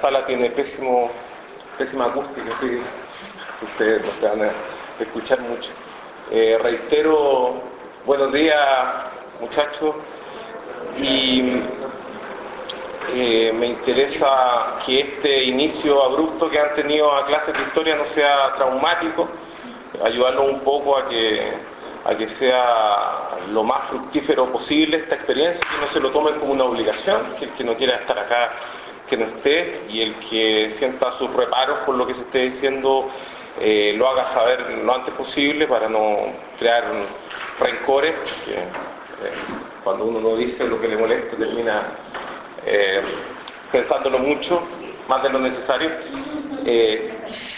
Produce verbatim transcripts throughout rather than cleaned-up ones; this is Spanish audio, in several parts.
sala tiene pésimo, pésima acústica, así que ustedes no se van a escuchar mucho. Eh, reitero, buenos días muchachos, y eh, me interesa que este inicio abrupto que han tenido a clases de historia no sea traumático, ayudarlos un poco a que, a que sea lo más fructífero posible esta experiencia, que no se lo tomen como una obligación, que el que no quiera estar acá que no esté, y el que sienta sus reparos por lo que se esté diciendo eh, lo haga saber lo antes posible para no crear rencores, que eh, cuando uno no dice lo que le molesta termina eh, pensándolo mucho, más de lo necesario. Eh,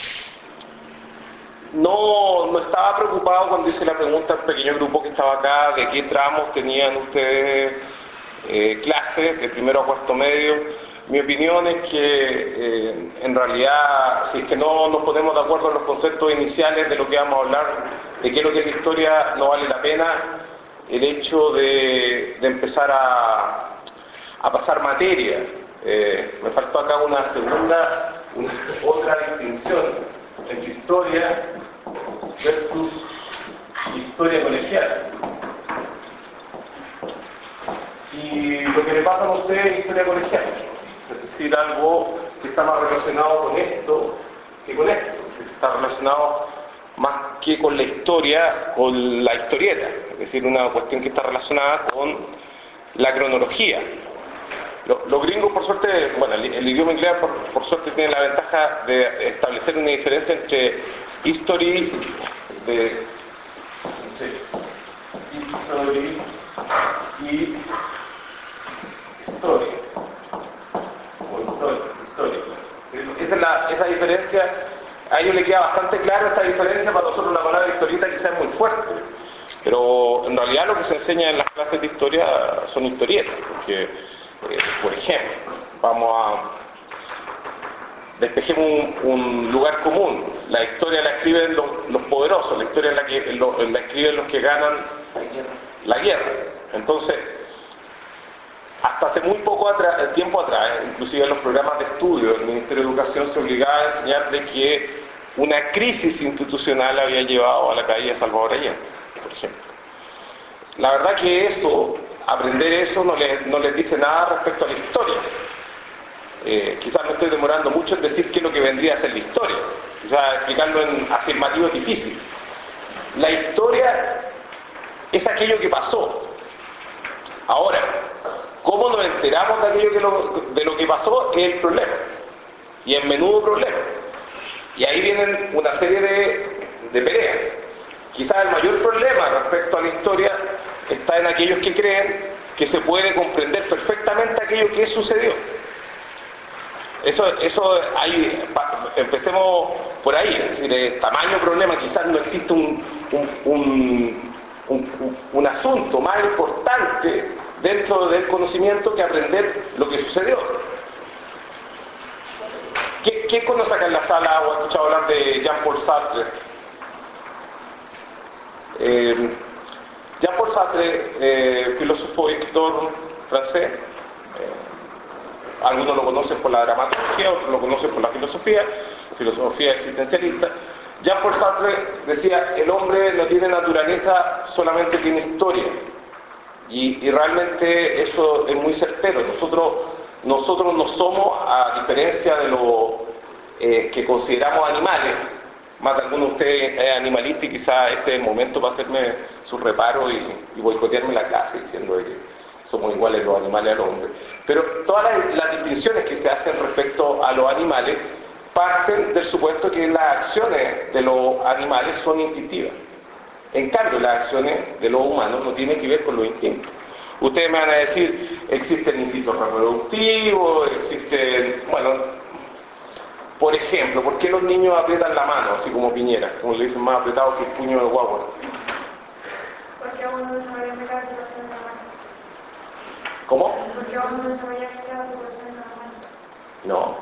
no, no estaba preocupado cuando hice la pregunta al pequeño grupo que estaba acá de qué tramos tenían ustedes eh, clases de primero a cuarto medio. Mi opinión es que eh, en realidad, si es que no nos ponemos de acuerdo en los conceptos iniciales de lo que vamos a hablar, de qué es lo que es la historia, no vale la pena el hecho de, de empezar a, a pasar materia. Eh, me faltó acá una segunda, una, otra distinción entre historia versus historia colegial. Y lo que le pasa a ustedes es historia colegial. Es decir, algo que está más relacionado con esto que con esto, es decir, está relacionado más que con la historia, con la historieta, es decir, una cuestión que está relacionada con la cronología. Los, los gringos, por suerte, bueno, el, el idioma inglés, por, por suerte, tiene la ventaja de establecer una diferencia entre history, de, entre history y historia. Historia. Esa, es la, esa diferencia, a ellos les queda bastante claro esta diferencia. Para nosotros la palabra historieta quizás es muy fuerte, pero en realidad lo que se enseña en las clases de historia son historietas, porque, eh, por ejemplo, vamos a despejemos un, un lugar común. La historia la escriben los, los poderosos, la historia la, que, lo, la escriben los que ganan la guerra. Entonces, hasta hace muy poco atrás, tiempo atrás, inclusive en los programas de estudio del Ministerio de Educación se obligaba a enseñar de que una crisis institucional había llevado a la caída de Salvador Allende, por ejemplo. La verdad que eso, aprender eso no les, no les dice nada respecto a la historia. Eh, quizás me estoy demorando mucho en decir qué es lo que vendría a ser la historia. Quizás explicarlo en afirmativo es difícil. La historia es aquello que pasó. Ahora, ¿cómo nos enteramos de aquello que lo, de lo que pasó? Es el problema. Y el menudo problema. Y ahí vienen una serie de, de peleas. Quizás el mayor problema respecto a la historia está en aquellos que creen que se puede comprender perfectamente aquello que sucedió. Eso, eso hay, empecemos por ahí. Es decir, el tamaño problema, quizás no existe un, un, un, un, un asunto más importante dentro del conocimiento que aprender lo que sucedió. ¿Quién conoce acá en la sala o ha escuchado hablar de Jean-Paul Sartre? Eh, Jean-Paul Sartre, eh, filósofo y escritor francés, eh, algunos lo conocen por la dramaturgia, otros lo conocen por la filosofía, filosofía existencialista. Jean-Paul Sartre decía, el hombre no tiene naturaleza, solamente tiene historia. Y, y realmente eso es muy certero. Nosotros, nosotros no somos, a diferencia de los eh, que consideramos animales, más de alguno de ustedes es animalista y quizás este es el momento para hacerme su reparo y, y boicotearme la clase diciendo que somos iguales los animales a los hombres. Pero todas las, las distinciones que se hacen respecto a los animales parten del supuesto que las acciones de los animales son instintivas. En cambio, las acciones de los humanos no tienen que ver con los instintos. Ustedes me van a decir, existen instintos reproductivos, existen, bueno, por ejemplo, ¿por qué los niños aprietan la mano, así como Piñera, como le dicen, más apretado que el puño de guagua? Porque a uno no se vaya a pegar tu corazón en la mano. ¿Cómo? Porque a uno no se vaya a pegar tu corazón en la mano. No.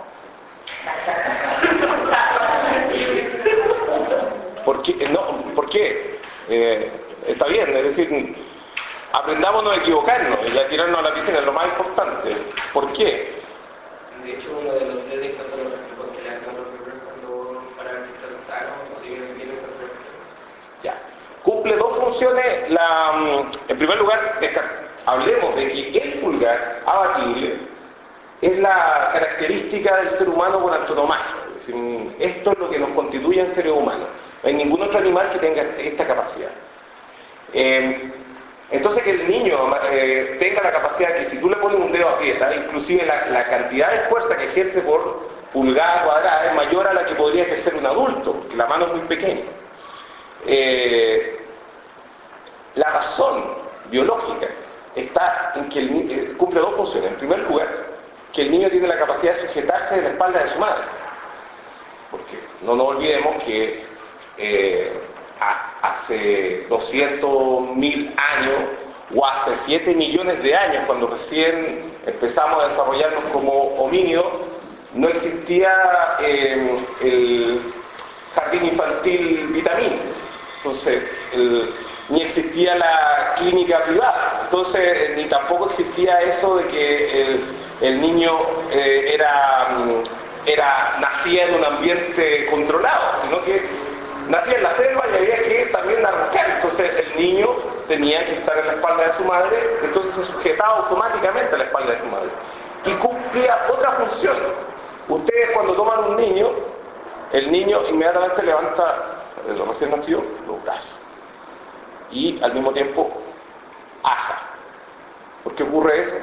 ¿Por qué? No, ¿por qué? Eh, está bien, es decir, aprendámonos a equivocarnos y a tirarnos a la piscina, es lo más importante. ¿Por qué? De hecho, uno de los dedos cuando lo replicó que le hacen a los bebés cuando para ver si están sanos o si vienen bien estos bebés. Ya. Cumple dos funciones. La, en primer lugar, hablemos de que el pulgar abatible es la característica del ser humano por antonomasia. Es decir, esto es lo que nos constituye en seres humanos. No hay ningún otro animal que tenga esta capacidad. Eh, entonces que el niño eh, tenga la capacidad que si tú le pones un dedo aprieta, inclusive la, la cantidad de fuerza que ejerce por pulgada cuadrada es mayor a la que podría ejercer un adulto, que la mano es muy pequeña. Eh, la razón biológica está en que el niño eh, cumple dos funciones. En primer lugar, que el niño tiene la capacidad de sujetarse de la espalda de su madre. Porque no nos olvidemos que eh, hace doscientos mil años o hace siete millones de años, cuando recién empezamos a desarrollarnos como homínidos, no existía eh, el jardín infantil vitamín, entonces el, ni existía la clínica privada, entonces ni tampoco existía eso de que el, el niño eh, era, era nacía en un ambiente controlado, sino que nacía en la selva y había que también arrancar. Entonces el niño tenía que estar en la espalda de su madre, entonces se sujetaba automáticamente a la espalda de su madre. Y cumplía otra función. Ustedes cuando toman un niño, el niño inmediatamente levanta, el recién nacido, los brazos. Y al mismo tiempo, aja. ¿Por qué ocurre eso?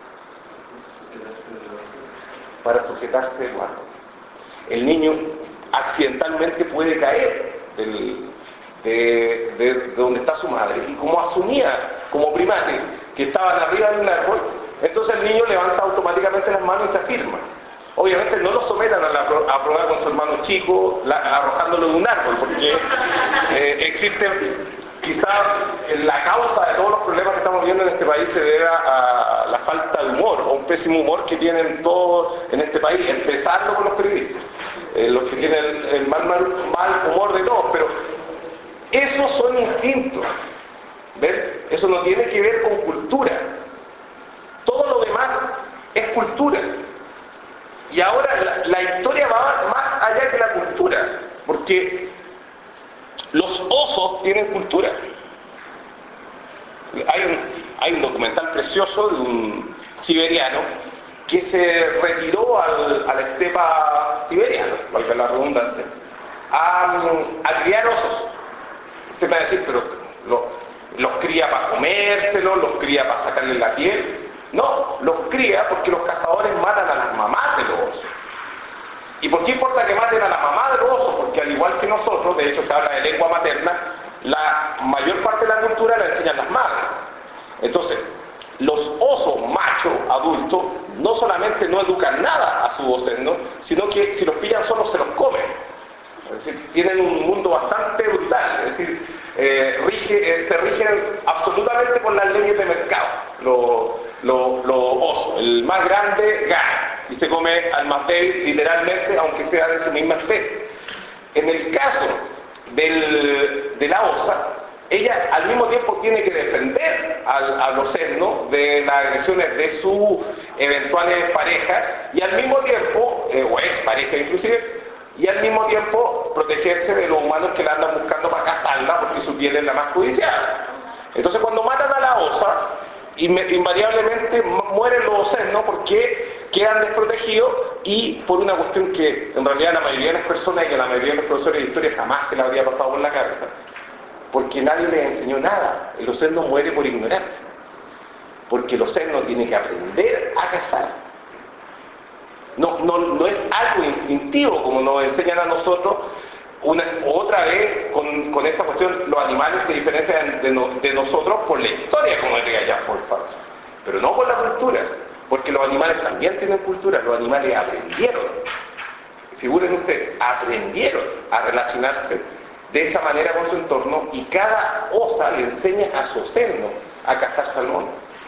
Para sujetarse el guardo. El niño accidentalmente puede caer del, de, de, de donde está su madre, y como asumía como primate que estaban arriba de un árbol, entonces el niño levanta automáticamente las manos y se afirma. Obviamente no lo sometan a, la, a prueba con su hermano chico la, arrojándolo de un árbol, porque eh, existe quizá la causa de todos los problemas que estamos viendo en este país se debe a, a la falta de humor o un pésimo humor que tienen todos en este país, empezando con los periodistas. Eh, los que tienen el, el mal, mal, mal humor de todos, pero esos son instintos, ¿ven? Eso no tiene que ver con cultura. Todo lo demás es cultura. Y ahora la, la historia va más allá que la cultura, porque los osos tienen cultura. Hay un, hay un documental precioso de un siberiano que se retiró al, a la estepa siberiana, valga la redundancia, a, a criar osos. Usted me va a decir, pero lo, los cría para comérselos, los cría para sacarle la piel. No, los cría porque los cazadores matan a las mamás de los osos. ¿Y por qué importa que maten a la mamá de los osos? Porque al igual que nosotros, de hecho se habla de lengua materna, la mayor parte de la cultura la enseñan las madres. Entonces, los osos machos, adultos, no solamente no educan nada a sus osennos, sino que si los pillan solos se los comen. Es decir, tienen un mundo bastante brutal, es decir, eh, rige, eh, se rigen absolutamente por las leyes de mercado. Los lo, lo osos, el más grande gana y se come al más débil literalmente, aunque sea de su misma especie. En el caso del, de la osa, ella al mismo tiempo tiene que defender al, a los cernos de las agresiones de sus eventuales parejas y al mismo tiempo, eh, o ex pareja inclusive, y al mismo tiempo protegerse de los humanos que la andan buscando para cazarla porque su piel es la más codiciada. Entonces cuando matan a la osa, invariablemente mueren los osennos porque quedan desprotegidos y por una cuestión que en realidad la mayoría de las personas y que la mayoría de los profesores de historia jamás se le habría pasado por la cabeza, porque nadie les enseñó nada. El osenno muere por ignorancia, porque el osenno tiene que aprender a cazar. No, no, no es algo instintivo como nos enseñan a nosotros. Una, otra vez con, con esta cuestión, los animales se diferencian de, no, de nosotros por la historia, como diría ya por falso, pero no por la cultura, porque los animales también tienen cultura. Los animales aprendieron, figuren ustedes, aprendieron a relacionarse de esa manera con su entorno, y cada osa le enseña a su osenno a cazar salmón.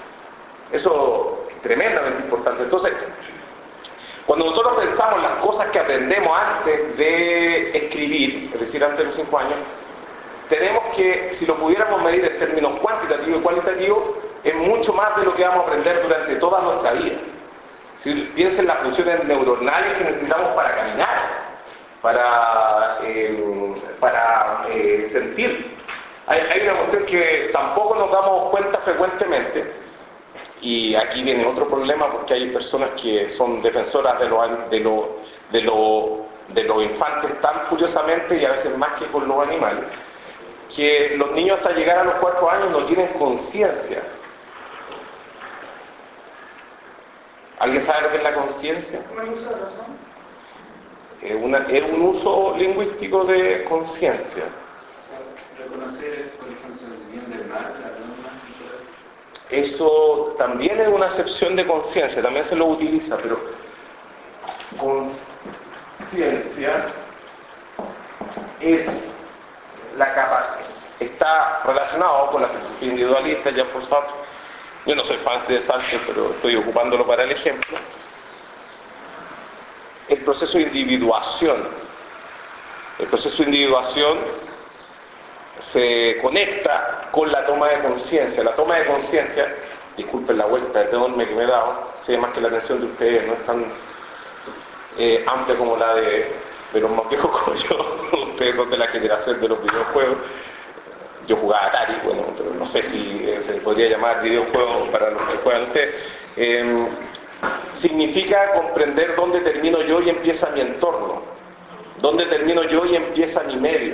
Eso es tremendamente importante. Entonces, cuando nosotros pensamos las cosas que aprendemos antes de escribir, es decir, antes de los cinco años, tenemos que, si lo pudiéramos medir en términos cuantitativos y cualitativos, es mucho más de lo que vamos a aprender durante toda nuestra vida. Si piensen en las funciones neuronales que necesitamos para caminar, para, eh, para eh, sentir. Hay, hay una cuestión que tampoco nos damos cuenta frecuentemente, y aquí viene otro problema porque hay personas que son defensoras de los de lo, de lo, de los infantes tan furiosamente y a veces más que con los animales, que los niños hasta llegar a los cuatro años no tienen conciencia. ¿Alguien sabe lo que es la conciencia? Es, una, es un uso lingüístico de conciencia. Reconocer, por ejemplo, el bien del mal, la norma, eso también es una acepción de conciencia, también se lo utiliza, pero conciencia es la capacidad, está relacionado con la filosofía individualista, ya por Sartre. Yo no soy fan de Sartre, pero estoy ocupándolo para el ejemplo. El proceso de individuación. El proceso de individuación se conecta con la toma de conciencia. La toma de conciencia, disculpen la vuelta enorme que me he dado, sé más que la atención de ustedes no es tan eh, amplia como la de, de los más viejos como yo. Ustedes son de la generación de los videojuegos. Yo jugaba Atari, bueno, pero no sé si eh, se podría llamar videojuego para los que juegan ustedes. Eh, significa comprender dónde termino yo y empieza mi entorno, dónde termino yo y empieza mi medio.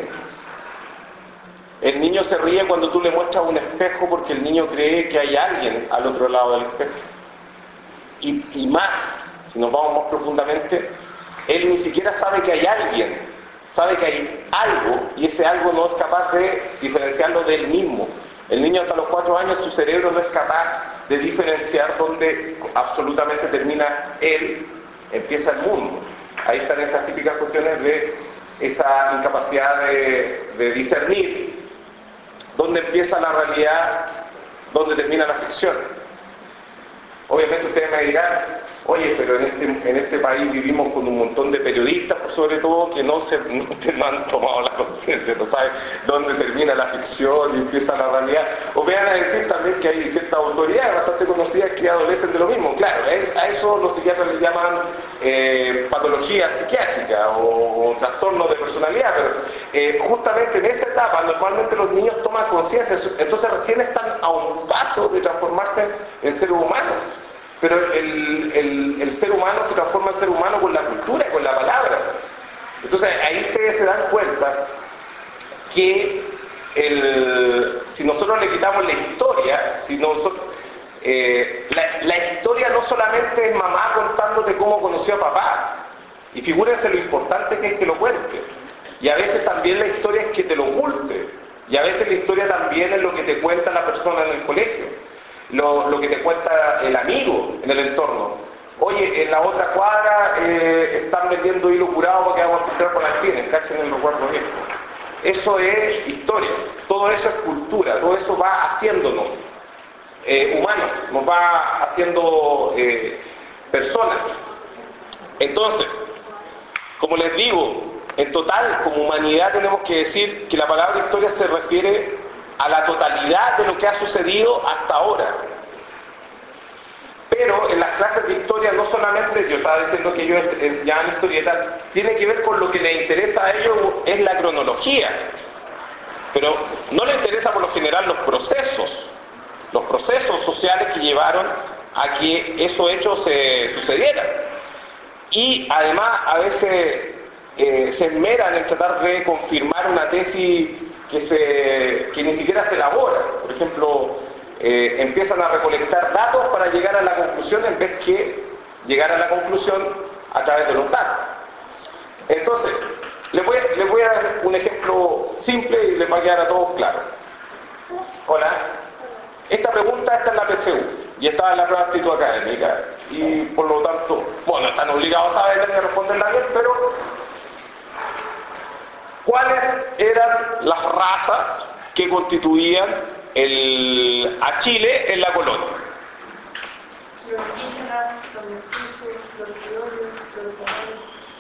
El niño se ríe cuando tú le muestras un espejo porque el niño cree que hay alguien al otro lado del espejo. Y, y más, si nos vamos más profundamente, él ni siquiera sabe que hay alguien, sabe que hay algo y ese algo no es capaz de diferenciarlo de él mismo. El niño hasta los cuatro años, su cerebro no es capaz de diferenciar dónde absolutamente termina él, empieza el mundo. Ahí están estas típicas cuestiones de esa incapacidad de, de discernir dónde empieza la realidad, dónde termina la ficción. Obviamente ustedes me dirán, oye, pero en este, en este país vivimos con un montón de periodistas, sobre todo, que no, se, no, no han tomado la conciencia, no saben dónde termina la ficción y empieza la realidad. O vean a decir también que hay ciertas autoridades bastante conocidas que adolecen de lo mismo. Claro, a eso los psiquiatras le llaman eh, patología psiquiátrica o, o trastorno de personalidad, pero eh, justamente en esa etapa normalmente los niños toman conciencia, entonces recién están a un paso de transformarse en seres humanos. Pero el, el, el ser humano se transforma en ser humano con la cultura, con la palabra. Entonces ahí ustedes se dan cuenta que el, si nosotros le quitamos la historia, si nosotros, eh, la, la historia no solamente es mamá contándote cómo conoció a papá, y figúrense lo importante que es que lo cuente, y a veces también la historia es que te lo oculte, y a veces la historia también es lo que te cuenta la persona en el colegio. Lo, lo que te cuenta el amigo en el entorno. Oye, en la otra cuadra eh, están vendiendo hilo curado porque vamos a encontrar con alpines, cachen el recuerdo viejo. Eso es historia, todo eso es cultura, todo eso va haciéndonos eh, humanos, nos va haciendo eh, personas. Entonces, como les digo, en total, como humanidad tenemos que decir que la palabra historia se refiere a la totalidad de lo que ha sucedido hasta ahora. Pero en las clases de historia no solamente, yo estaba diciendo que ellos enseñaban historietas, tiene que ver con lo que les interesa a ellos, es la cronología. Pero no les interesa por lo general los procesos, los procesos sociales que llevaron a que esos hechos se sucedieran. Y además a veces eh, se esmeran en tratar de confirmar una tesis que, se, que ni siquiera se elabora. Por ejemplo, eh, empiezan a recolectar datos para llegar a la conclusión en vez que llegar a la conclusión a través de los datos. Entonces, les voy, a, les voy a dar un ejemplo simple y les va a quedar a todos claro. Hola. Esta pregunta está en la P C U y está en la prueba de actitud académica y por lo tanto, bueno, están obligados a saber y responderla bien, pero ¿cuáles eran las razas que constituían el, a Chile en la colonia? Los indígenas, los mestizos, los criollos, los españoles.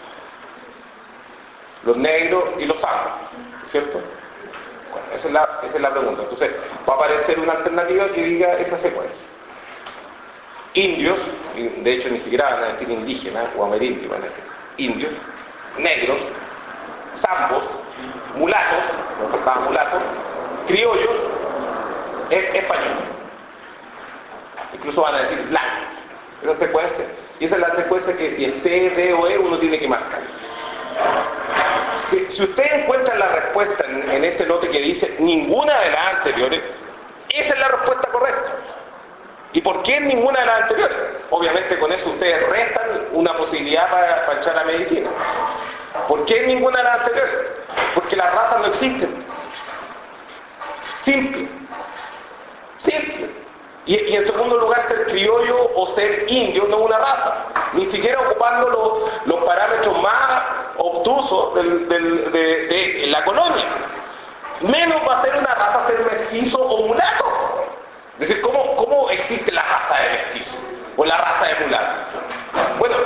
Los negros y los anglos, ¿cierto? Bueno, esa es, la, esa es la pregunta. Entonces, va a aparecer una alternativa que diga esa secuencia. Indios, de hecho ni siquiera van a decir indígenas o amerindios, van a decir indios, negros, zambos, mulatos, nos faltaban mulatos, criollos, e- españoles. Incluso van a decir blancos. Esa secuencia. Y esa es la secuencia que si es C, D o E uno tiene que marcar. Si, si ustedes encuentran la respuesta en, en ese lote que dice ninguna de las anteriores, esa es la respuesta correcta. ¿Y por qué ninguna de las anteriores? Obviamente con eso ustedes restan una posibilidad para, para echar a medicina. ¿Por qué ninguna de las anteriores? Porque las razas no existen. Simple. Simple. Y, y en segundo lugar, ser criollo o ser indio no es una raza. Ni siquiera ocupando los, los parámetros más obtusos del, del, de, de la colonia. Menos va a ser una raza ser mestizo o mulato. Es decir, ¿cómo, cómo existe la raza de mestizo? O la raza de mulato. Bueno,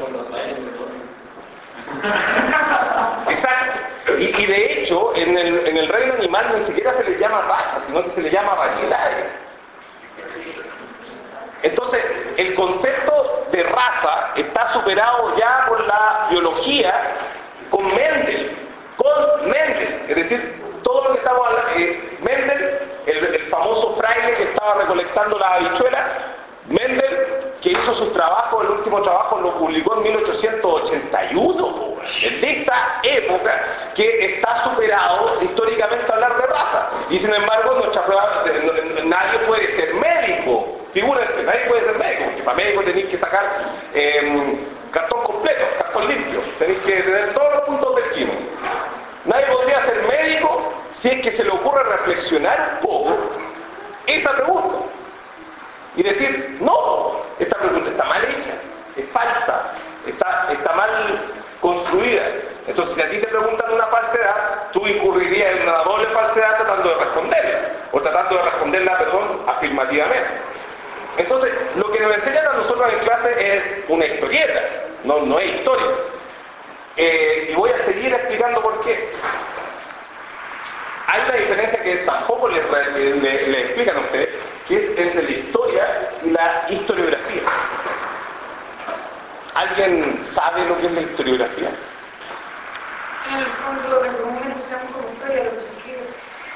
exacto. Y, y de hecho, en el, en el reino animal ni siquiera se le llama raza, sino que se le llama variedades. Entonces, el concepto de raza está superado ya por la biología con Mendel, con Mendel. Es decir, todo lo que estamos hablando, eh, Mendel, el, el famoso fraile que estaba recolectando las habichuelas, Mendel, que hizo sus trabajos, el último trabajo lo publicó en mil ochocientos ochenta y uno, en esta época que está superado históricamente hablar de raza. Y sin embargo, nuestra prueba, nadie puede ser médico. Figúrense, nadie puede ser médico, porque para médico tenéis que sacar eh, cartón completo, cartón limpio, tenéis que tener todos los puntos del quimo. Nadie podría ser médico si es que se le ocurre reflexionar un poco esa pregunta y decir, no, esta pregunta está mal hecha, es falsa, está, está mal construida. Entonces, si a ti te preguntan una falsedad, tú incurrirías en una doble falsedad tratando de responderla, o tratando de responderla, perdón, afirmativamente. Entonces, lo que nos enseñan a nosotros en clase es una historieta, no, no es historia. Eh, y voy a seguir explicando por qué. Hay una diferencia que tampoco le, le, le, le explican a ustedes, que es entre la historia y la historiografía. ¿Alguien sabe lo que es la historiografía? En el fondo, lo que comúnmente se llama como historia, lo que se escribe.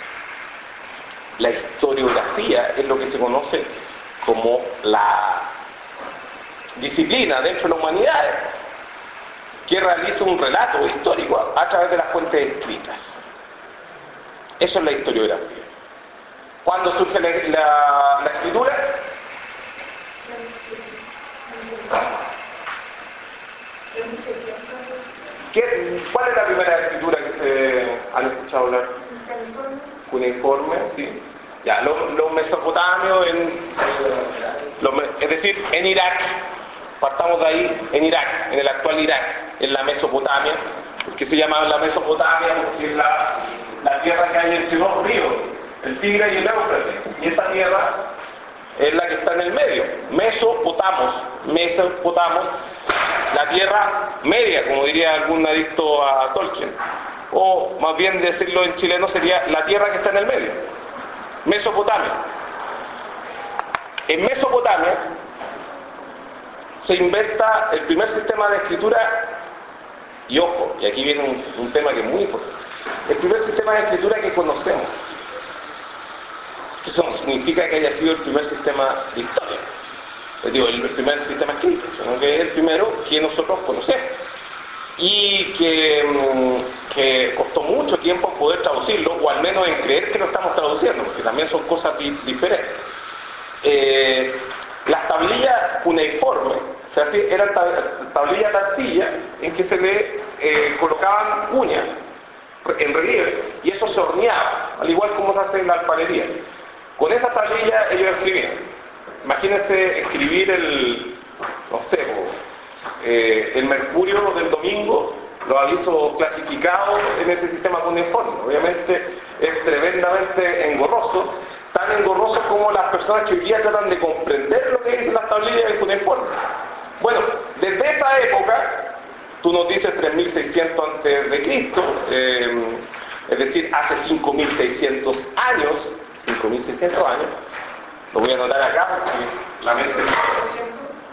La historiografía es lo que se conoce como la disciplina dentro de la humanidad que realiza un relato histórico a través de las fuentes escritas. Eso es la historiografía. ¿Cuándo surge la, la, la escritura? ¿Qué, ¿Cuál es la primera escritura que ustedes han escuchado hablar? Cuneiforme, sí. Ya, los, los mesopotamios, en, los, es decir, en Irak, partamos de ahí, en Irak, en el actual Irak, en la Mesopotamia, porque se llama la Mesopotamia porque es la, la tierra que hay entre dos ríos, el Tigre y el Éufrates, y esta tierra es la que está en el medio, Mesopotamos, Mesopotamos, la tierra media, como diría algún adicto a Tolkien, o más bien decirlo en chileno sería la tierra que está en el medio, Mesopotamia. En Mesopotamia se inventa el primer sistema de escritura, y ojo, y aquí viene un, un tema que es muy importante, el primer sistema de escritura que conocemos. Eso no significa que haya sido el primer sistema de historia, les digo, el primer sistema escrito, sino que es el primero que nosotros conocemos y que, que costó mucho tiempo poder traducirlo, o al menos en creer que lo estamos traduciendo, porque también son cosas di diferentes. Eh, las tablillas cuneiformes, o sea, eran tablillas de arcilla en que se le eh, colocaban cuñas en relieve, y eso se horneaba, al igual como se hace en la alfarería. Con esa tablilla ellos escribían. Imagínense escribir el, no sé, eh, el mercurio del domingo, los avisos clasificados en ese sistema cuneiforme. Obviamente es tremendamente engorroso, tan engorroso como las personas que hoy día tratan de comprender lo que dicen las tablillas del cuneiforme. Bueno, desde esa época, tú nos dices tres mil seiscientos antes de Cristo, eh, es decir, hace cinco mil seiscientos años, cinco mil seiscientos años, lo voy a anotar acá porque la mente...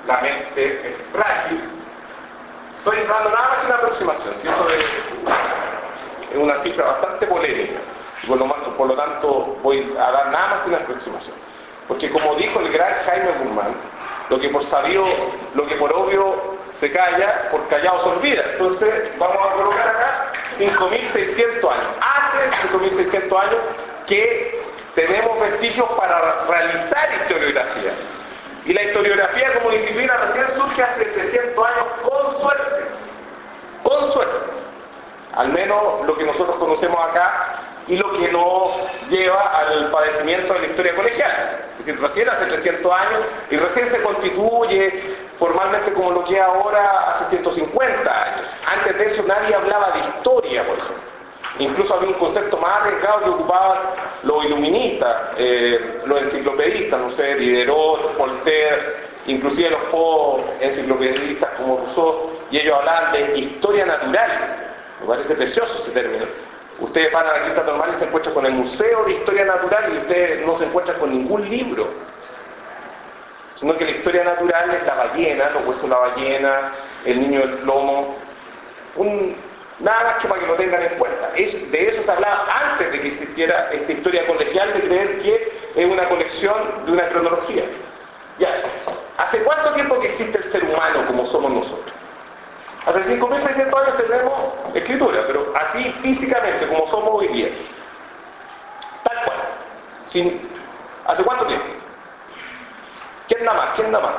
la mente es frágil. Estoy dando nada más que una aproximación, ¿cierto? Es una cifra bastante polémica, y por lo, por lo tanto voy a dar nada más que una aproximación. Porque como dijo el gran Jaime Guzmán, lo que por sabido, lo que por obvio se calla, por callado se olvida. Entonces vamos a colocar acá cinco mil seiscientos años. Hace cinco mil seiscientos años que tenemos vestigios para realizar historiografía. Y la historiografía como disciplina recién surge hace trescientos años con suerte. Con suerte. Al menos lo que nosotros conocemos acá y lo que nos lleva al padecimiento de la historia colegial. Es decir, recién hace trescientos años y recién se constituye formalmente como lo que es ahora hace ciento cincuenta años. Antes de eso nadie hablaba de historia, por ejemplo. Incluso había un concepto más arriesgado que ocupaban los iluministas, eh, los enciclopedistas, no sé, Diderot, Voltaire, inclusive los post-enciclopedistas como Rousseau, y ellos hablaban de historia natural. Me parece precioso ese término. Ustedes van a la Quinta Normal y se encuentran con el Museo de Historia Natural y ustedes no se encuentran con ningún libro, sino que la historia natural es la ballena, los huesos de la ballena, el niño del plomo, un, nada más que para que lo tengan en cuenta. Es, de eso se hablaba antes de que existiera esta historia colegial, de creer que es una colección de una cronología. Ya, ¿hace cuánto tiempo que existe el ser humano como somos nosotros? Hace cinco mil seiscientos años tenemos escritura, pero así físicamente como somos hoy día. Tal cual. Sin, ¿hace cuánto tiempo? ¿Quién da más? ¿Quién da más?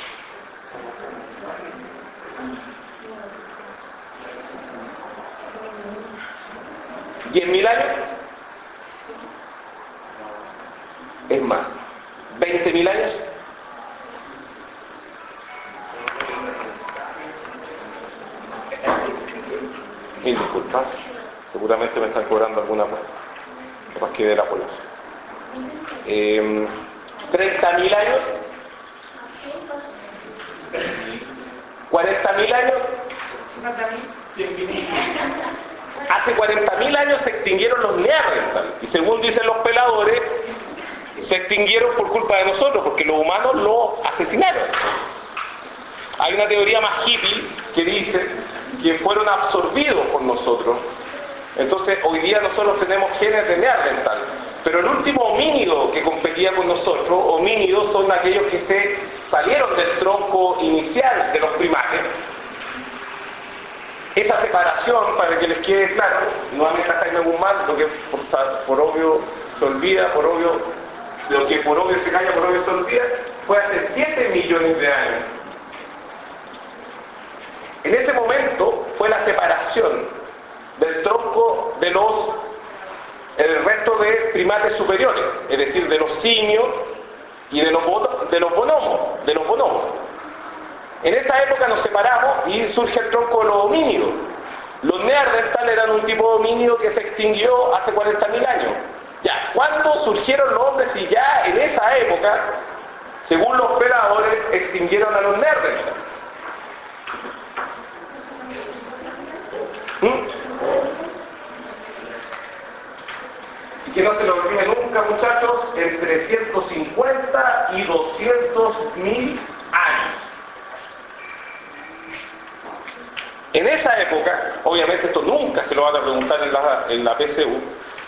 ¿Diez mil años? Es más. ¿Veinte mil años? Mil disculpas, seguramente me están cobrando alguna más que de la pola. Eh, ¿treinta mil años? ¿cuarenta mil años? Hace cuarenta mil años se extinguieron los neandertales y según dicen los peladores se extinguieron por culpa de nosotros porque los humanos los asesinaron. Hay una teoría más hippie que dice que fueron absorbidos por nosotros. Entonces hoy día nosotros tenemos genes de neandertal, pero el último homínido que competía con nosotros, homínidos son aquellos que se salieron del tronco inicial de los primates. Esa separación, para que les quede claro, nuevamente a Jaime Guzmán, lo que por, por obvio se olvida, por obvio, lo que por obvio se calla, por obvio se olvida, fue hace siete millones de años. En ese momento fue la separación del tronco de los el resto de primates superiores, es decir, de los simios y de los, de los bonomos, de los bonomos. En esa época nos separamos y surge el tronco de los homínidos. Los neandertales eran un tipo de homínido que se extinguió hace cuarenta mil años. Ya, ¿cuándo surgieron los hombres? Y ya en esa época, según los peladores, extinguieron a los neandertales. ¿Mm? Y que no se lo olvide nunca, muchachos, entre ciento cincuenta y doscientos mil años. En esa época, obviamente esto nunca se lo van a preguntar en la, en la P C U,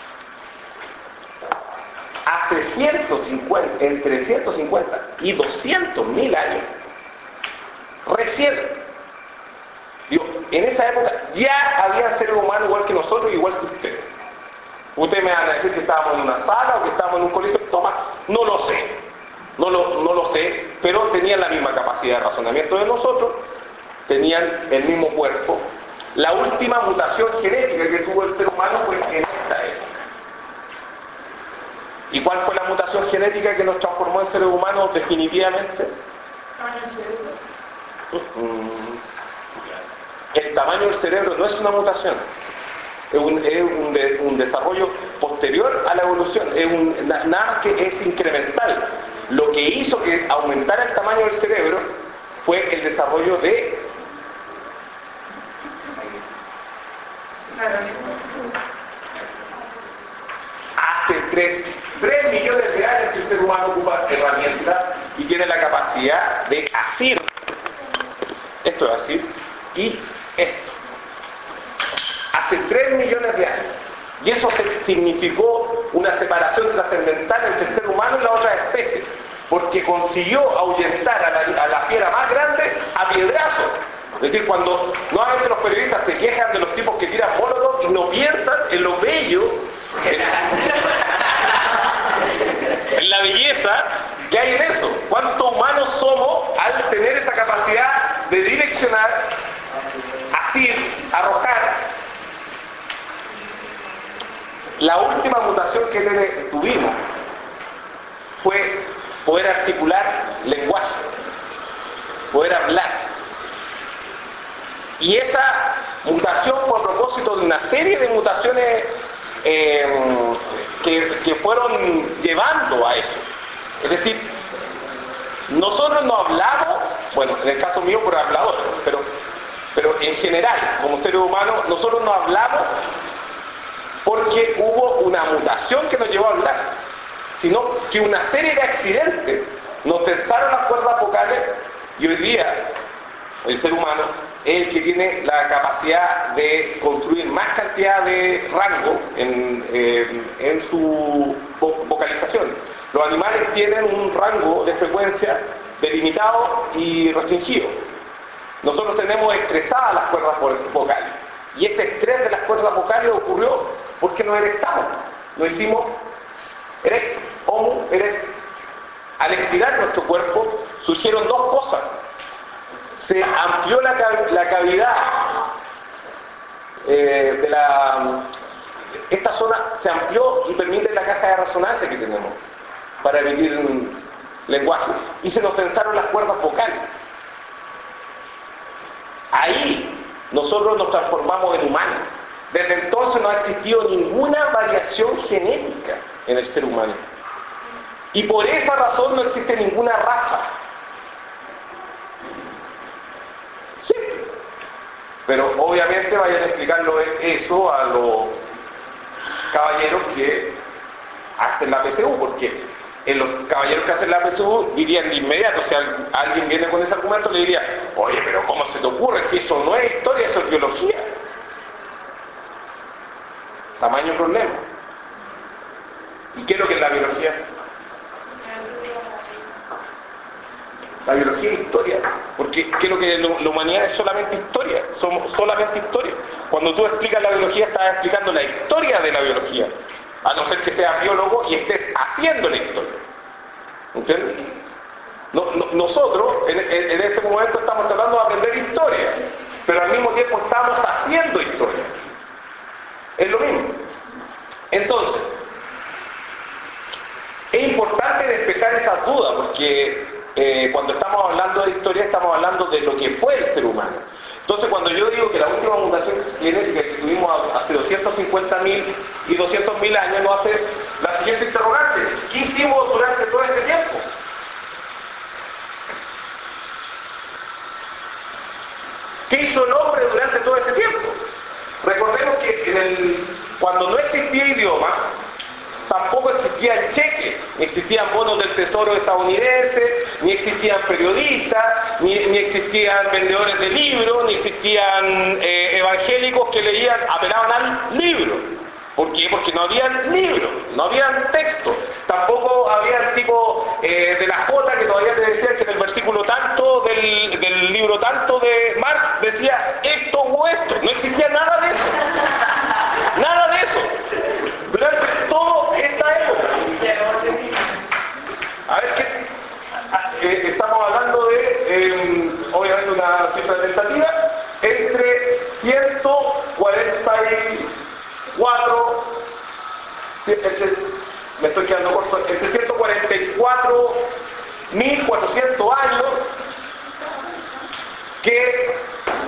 hace ciento cincuenta, entre ciento cincuenta y doscientos mil años, recién, digo, en esa época ya había seres humanos igual que nosotros, igual que ustedes. Ustedes me van a decir que estábamos en una sala o que estábamos en un colegio, toma, no lo sé, no lo, no lo sé, pero tenían la misma capacidad de razonamiento de nosotros, tenían el mismo cuerpo. La última mutación genética que tuvo el ser humano fue en esta época. ¿Y cuál fue la mutación genética que nos transformó en seres humanos definitivamente? El tamaño del cerebro no es una mutación, es un, es un, de, un desarrollo posterior a la evolución, es un, nada más que es incremental. Lo que hizo que aumentara el tamaño del cerebro fue el desarrollo de hace tres millones de años que el ser humano ocupa herramientas y tiene la capacidad de asir, esto es asir, y esto. Hace tres millones de años. Y eso significó una separación trascendental entre el ser humano y la otra especie, porque consiguió ahuyentar a la, a la fiera más grande a piedrazos. Es decir, cuando nuevamente los periodistas se quejan de los tipos que tiran molotov y no piensan en lo bello, en, en la belleza que hay en eso. ¿Cuántos humanos somos al tener esa capacidad de direccionar, asir, arrojar? La última mutación que tuvimos fue poder articular lenguaje, poder hablar. Y esa mutación fue a propósito de una serie de mutaciones eh, que, que fueron llevando a eso. Es decir, nosotros no hablamos, bueno, en el caso mío por hablador, pero, pero en general, como seres humanos, nosotros no hablamos porque hubo una mutación que nos llevó a hablar, sino que una serie de accidentes nos tensaron las cuerdas vocales y hoy día el ser humano es el que tiene la capacidad de construir más cantidad de rango en, eh, en su vocalización. Los animales tienen un rango de frecuencia delimitado y restringido. Nosotros tenemos estresadas las cuerdas vocales. Y ese estrés de las cuerdas vocales ocurrió porque nos erectamos, nos hicimos erectos, homo erectus. Al estirar nuestro cuerpo surgieron dos cosas. Se amplió la, la cavidad eh, de la... Esta zona se amplió y permite la caja de resonancia que tenemos para emitir un lenguaje. Y se nos tensaron las cuerdas vocales. Ahí nosotros nos transformamos en humanos. Desde entonces no ha existido ninguna variación genética en el ser humano. Y por esa razón no existe ninguna raza. Sí. Pero obviamente vayan a explicarlo eso a los caballeros que hacen la P C U, porque en los caballeros que hacen la P C U dirían de inmediato, si alguien viene con ese argumento le diría, oye, pero ¿cómo se te ocurre? Si eso no es historia, eso es biología. Tamaño problema. ¿Y qué es lo que es la biología? La biología es historia, porque ¿qué es lo que la humanidad es? Solamente historia, somos solamente historia. Cuando tú explicas la biología, estás explicando la historia de la biología, a no ser que seas biólogo y estés haciendo la historia. ¿Entiendes? No, no, nosotros, en, en, en este momento, estamos tratando de aprender historia, pero al mismo tiempo estamos haciendo historia. Es lo mismo. Entonces, es importante despejar esas dudas, porque eh, cuando estamos hablando de historia, estamos hablando de lo que fue el ser humano. Entonces, cuando yo digo que la última mutación genética que tuvimos hace doscientos cincuenta mil y doscientos mil años, nos hace la siguiente interrogante: ¿qué hicimos durante todo este tiempo? ¿Qué hizo el hombre durante todo ese tiempo? Recordemos que en el, cuando no existía idioma, tampoco existía el cheque, ni existían bonos del tesoro estadounidense, ni existían periodistas, ni, ni existían vendedores de libros, ni existían eh, evangélicos que leían, apelaban al libro. ¿Por qué? Porque no habían libros, no habían texto. Tampoco había tipo eh, de la Jota que todavía te decían que en el versículo tanto del, del libro tanto de Marx decía esto o esto. No existía nada de eso. Nada de eso. Durante toda esta época. A ver, ¿qué? Eh, estamos hablando de, eh, obviamente, una cifra tentativa, entre ciento cuarenta y cuatro, entre, me estoy quedando corto, entre ciento cuarenta y cuatro mil cuatrocientos años, que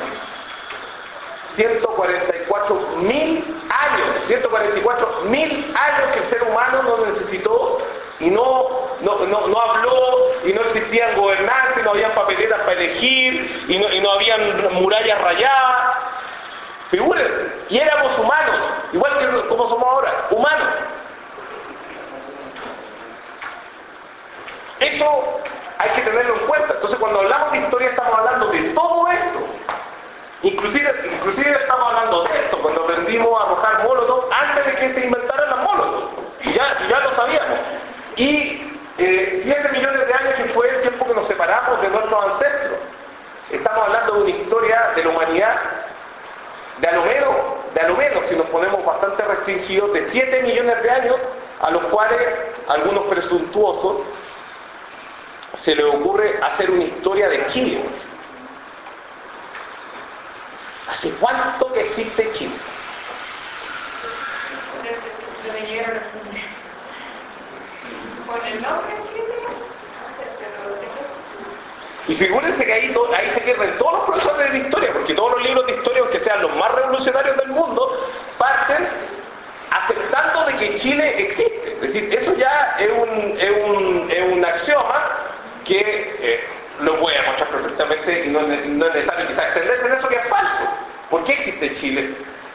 ciento cuarenta y cuatro mil años, ciento cuarenta y cuatro mil años que el ser humano no necesitó y no, no, no, no habló, y no existían gobernantes, no habían papeletas para elegir, y no, y no habían murallas rayadas. Figúrense, y éramos humanos, igual que como somos ahora, humanos. Eso hay que tenerlo en cuenta. Entonces cuando hablamos de historia estamos hablando de todo esto. Inclusive, inclusive estamos hablando de esto, cuando aprendimos a arrojar molotov antes de que se inventaran las molotov. Y ya, ya lo sabíamos. Y eh, siete millones de años que fue el tiempo que nos separamos de nuestros ancestros. Estamos hablando de una historia de la humanidad, de a lo menos, de a lo menos, si nos ponemos bastante restringidos, de siete millones de años, a los cuales algunos presuntuosos se les ocurre hacer una historia de Chile. ¿Hace cuánto que existe Chile? Con el nombre Chile. Y figúrense que ahí, ahí se pierden todos los profesores de historia, porque todos los libros de historia, aunque sean los más revolucionarios del mundo, parten aceptando de que Chile existe. Es decir, eso ya es un, es un, es un axioma que eh, lo voy a mostrar perfectamente y no, no es necesario quizás extenderse en eso, que es falso. ¿Por qué existe Chile?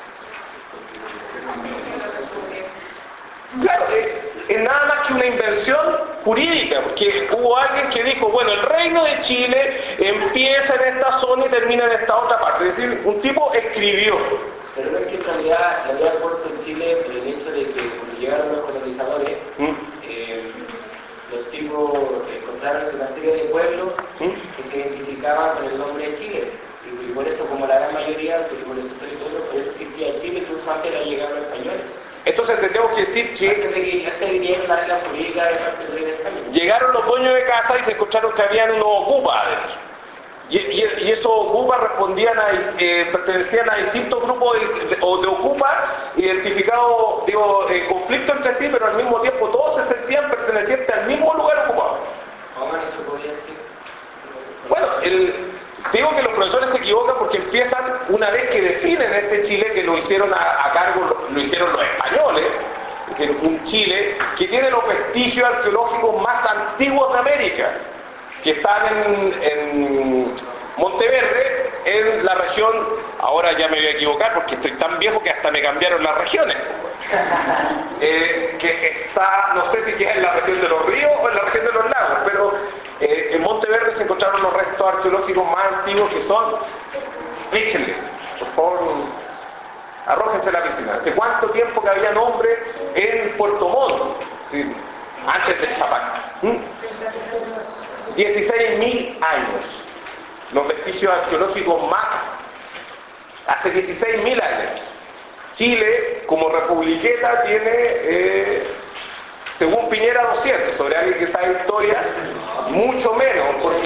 Claro, eh, es nada más que una invención jurídica, porque hubo alguien que dijo, bueno, el reino de Chile empieza en esta zona y termina en esta otra parte. Es decir, un tipo escribió. Pero no es que en realidad le había puesto en Chile por el hecho de que cuando llegaron los colonizadores, ¿Mm? eh, los tipos encontraron una serie de pueblos ¿Mm? que se identificaban con el nombre de Chile. Y, y por eso, como la gran mayoría de los territorios, por eso existía Chile, incluso antes de la llegada de los españoles. Entonces tendríamos que decir que Antes de que antes de que lleguen las reglas jurídicas de parte del rey de España. llegaron los dueños de casa y se encontraron que habían unos ocupas adentro. Y, y, y esos ocupas respondían a, eh, pertenecían a distintos grupos de, de, o de ocupas identificados, digo, eh, conflicto entre sí, pero al mismo tiempo todos se sentían pertenecientes al mismo lugar ocupado. ¿Cómo eso podría decir? Bueno, el, digo que los profesores se equivocan porque empiezan, una vez que definen este Chile, que lo hicieron a, a cargo, lo, lo hicieron los españoles, es decir, un Chile que tiene los vestigios arqueológicos más antiguos de América, que están en, en Monteverde, en la región, ahora ya me voy a equivocar porque estoy tan viejo que hasta me cambiaron las regiones, eh, que está, no sé si es en la región de los ríos o en la región de los lagos, pero eh, en Monteverde se encontraron los restos arqueológicos más antiguos que son, échenle, por favor, arrójense a la piscina. ¿Hace cuánto tiempo que había hombres en Puerto Montt? ¿Sí? Antes del Chapac. ¿Mm? dieciséis mil años. Los vestigios arqueológicos más, hace dieciséis mil años. Chile, como republiqueta, tiene, eh, según Piñera, doscientos. Sobre alguien que sabe historia, mucho menos. Porque...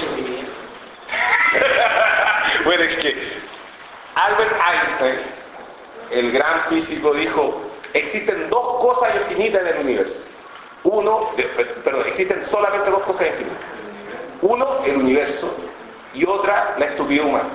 bueno, es que Albert Einstein, el gran físico, dijo, existen dos cosas infinitas en el universo. Uno, perdón, existen solamente dos cosas infinitas. Uno, el universo, y otra, la estupidez humana.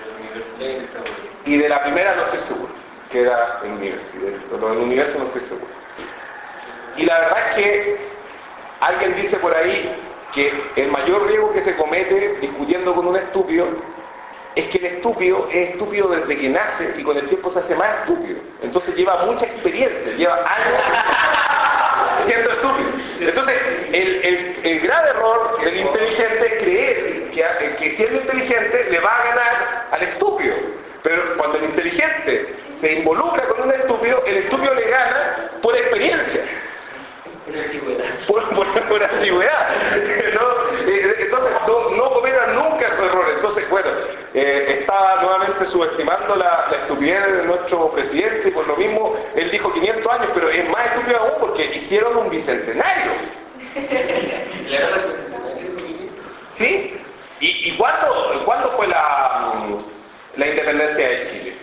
Y de la primera no estoy seguro, que era el universo, y de lo del universo no estoy seguro. Y la verdad es que alguien dice por ahí que el mayor riesgo que se comete discutiendo con un estúpido es que el estúpido es estúpido desde que nace y con el tiempo se hace más estúpido. Entonces lleva mucha experiencia, lleva años siendo estúpido. Entonces, el, el, el grave error del inteligente es creer que, que siendo inteligente le va a ganar al estúpido. Pero cuando el inteligente se involucra con un estúpido, el estúpido le gana por experiencia. Por antigüedad. Por, por, por antigüedad. ¿No? Entonces, no, no cometan nunca esos errores. Entonces, bueno, eh, estaba nuevamente subestimando la, la estupidez de nuestro presidente y por lo mismo él dijo quinientos años, pero es más estúpido aún porque hicieron un bicentenario. ¿Le era el bicentenario? ¿Sí? ¿Y, y cuándo, cuándo fue la, la independencia de Chile?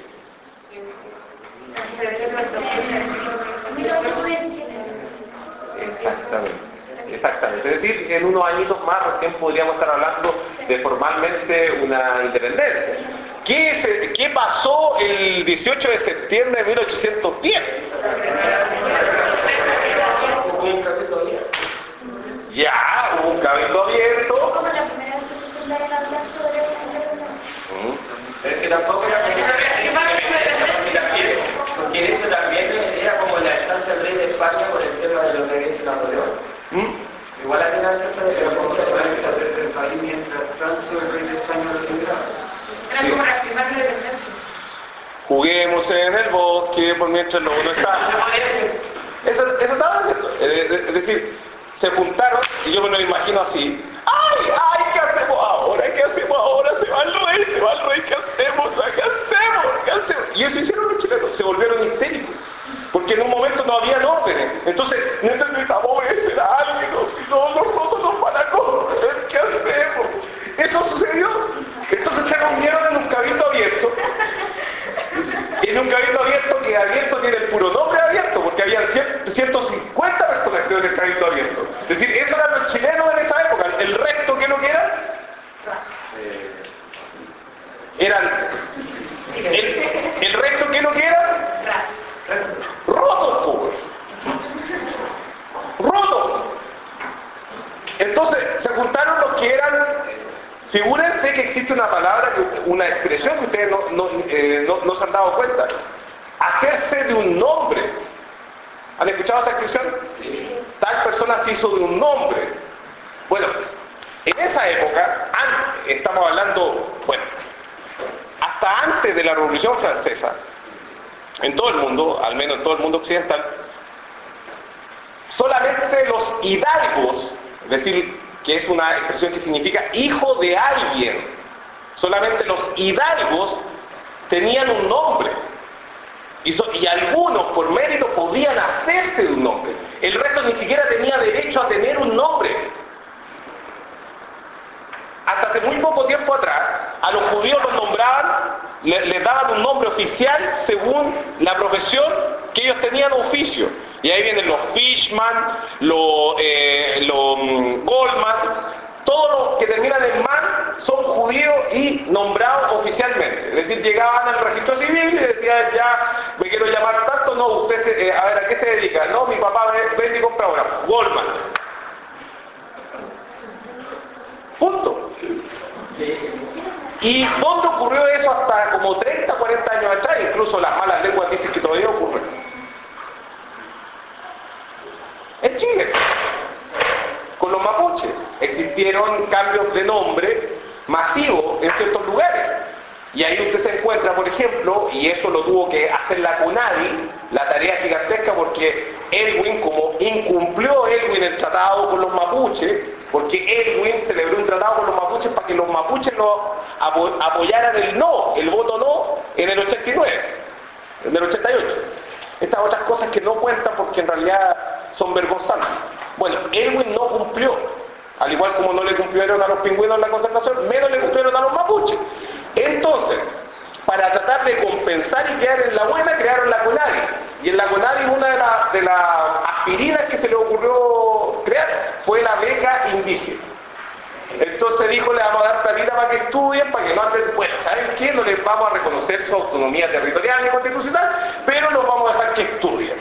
Exactamente, exactamente. Es decir, en unos añitos más recién podríamos estar hablando de formalmente una independencia. ¿Qué, se, ¿Qué pasó el dieciocho de septiembre de mil ochocientos diez? Hubo un cabildo abierto. Ya, hubo un cabildo abierto. Como la primera institución de hablar sobre la independencia. Pero es que tampoco era porque esto también era como la estancia del rey de España por el tema de los derechos de Napoleón. ¿Mm? Igual la tenía cierta de que tampoco era para el juguemos en el bosque por mientras el lobo no está. Eso, eso estaba haciendo. Es decir, se juntaron y yo me lo imagino así. ¡Ay, ay! ¿Qué hacemos ahora? ¿Qué hacemos ahora? Se va el rey, se va el rey. ¿Qué hacemos? ¿Qué hacemos? ¿Qué hacemos? Y eso hicieron los chilenos. Se volvieron histéricos. Porque en un momento no había órdenes. Entonces necesitamos obedecer a alguien. Si no, los rusos nos van a correr. ¿Qué hacemos? Eso sucedió. Entonces se reunieron en un cabildo abierto. En un cabildo abierto que abierto tiene el puro nombre abierto, porque había ciento cincuenta personas creo en el cabildo abierto. Es decir, esos eran los chilenos en esa época. El resto, ¿qué es lo que eran? Eran... El, el resto, ¿qué es lo que eran? Rotos, pues. Rotos. Entonces, se juntaron los que eran... Figúrense que existe una palabra, una expresión que ustedes no, no, eh, no, no se han dado cuenta. Hacerse de un nombre. ¿Han escuchado esa expresión? Sí. Tal persona se hizo de un nombre. Bueno, en esa época, antes, estamos hablando, bueno, hasta antes de la Revolución Francesa, en todo el mundo, al menos en todo el mundo occidental, solamente los hidalgos, es decir, que es una expresión que significa hijo de alguien, solamente los hidalgos tenían un nombre. Y, so, y algunos, por mérito, podían hacerse de un nombre. El resto ni siquiera tenía derecho a tener un nombre. Hasta hace muy poco tiempo atrás, a los judíos los nombraban, les, les daban un nombre oficial según la profesión que ellos tenían oficio. Y ahí vienen los Fishman, los, eh, los um, Goldman, todos los que terminan en man son judíos y nombrados oficialmente. Es decir, llegaban al registro civil y decían, ya me quiero llamar tanto, no, usted, se, eh, a ver, ¿a qué se dedica? No, mi papá vende y compra ahora, Goldman. Punto. ¿Y dónde ocurrió eso? Hasta como treinta, cuarenta años atrás, incluso las malas lenguas dicen que todavía ocurre. En Chile, con los mapuches, existieron cambios de nombre masivos en ciertos lugares. Y ahí usted se encuentra, por ejemplo, y eso lo tuvo que hacer la CONADI, la tarea gigantesca, porque Elwin, como incumplió Elwin el tratado con los mapuches, porque Elwin celebró un tratado con los mapuches para que los mapuches lo apo apoyaran el no, el voto no, en el ochenta y nueve, en el ochenta y ocho. Estas otras cosas que no cuentan porque en realidad son vergonzantes. Bueno, Elwin no cumplió, al igual como no le cumplieron a los pingüinos en la conservación, menos le cumplieron a los mapuches. Entonces, para tratar de compensar y quedar en la buena, crearon la CONADI. Y en la CONADI una de las de la aspirinas que se le ocurrió crear fue la beca indígena. Entonces dijo, le vamos a dar platita para que estudien, para que no anden, bueno, ¿saben qué? No les vamos a reconocer su autonomía territorial ni constitucional, pero los vamos a dejar que estudien.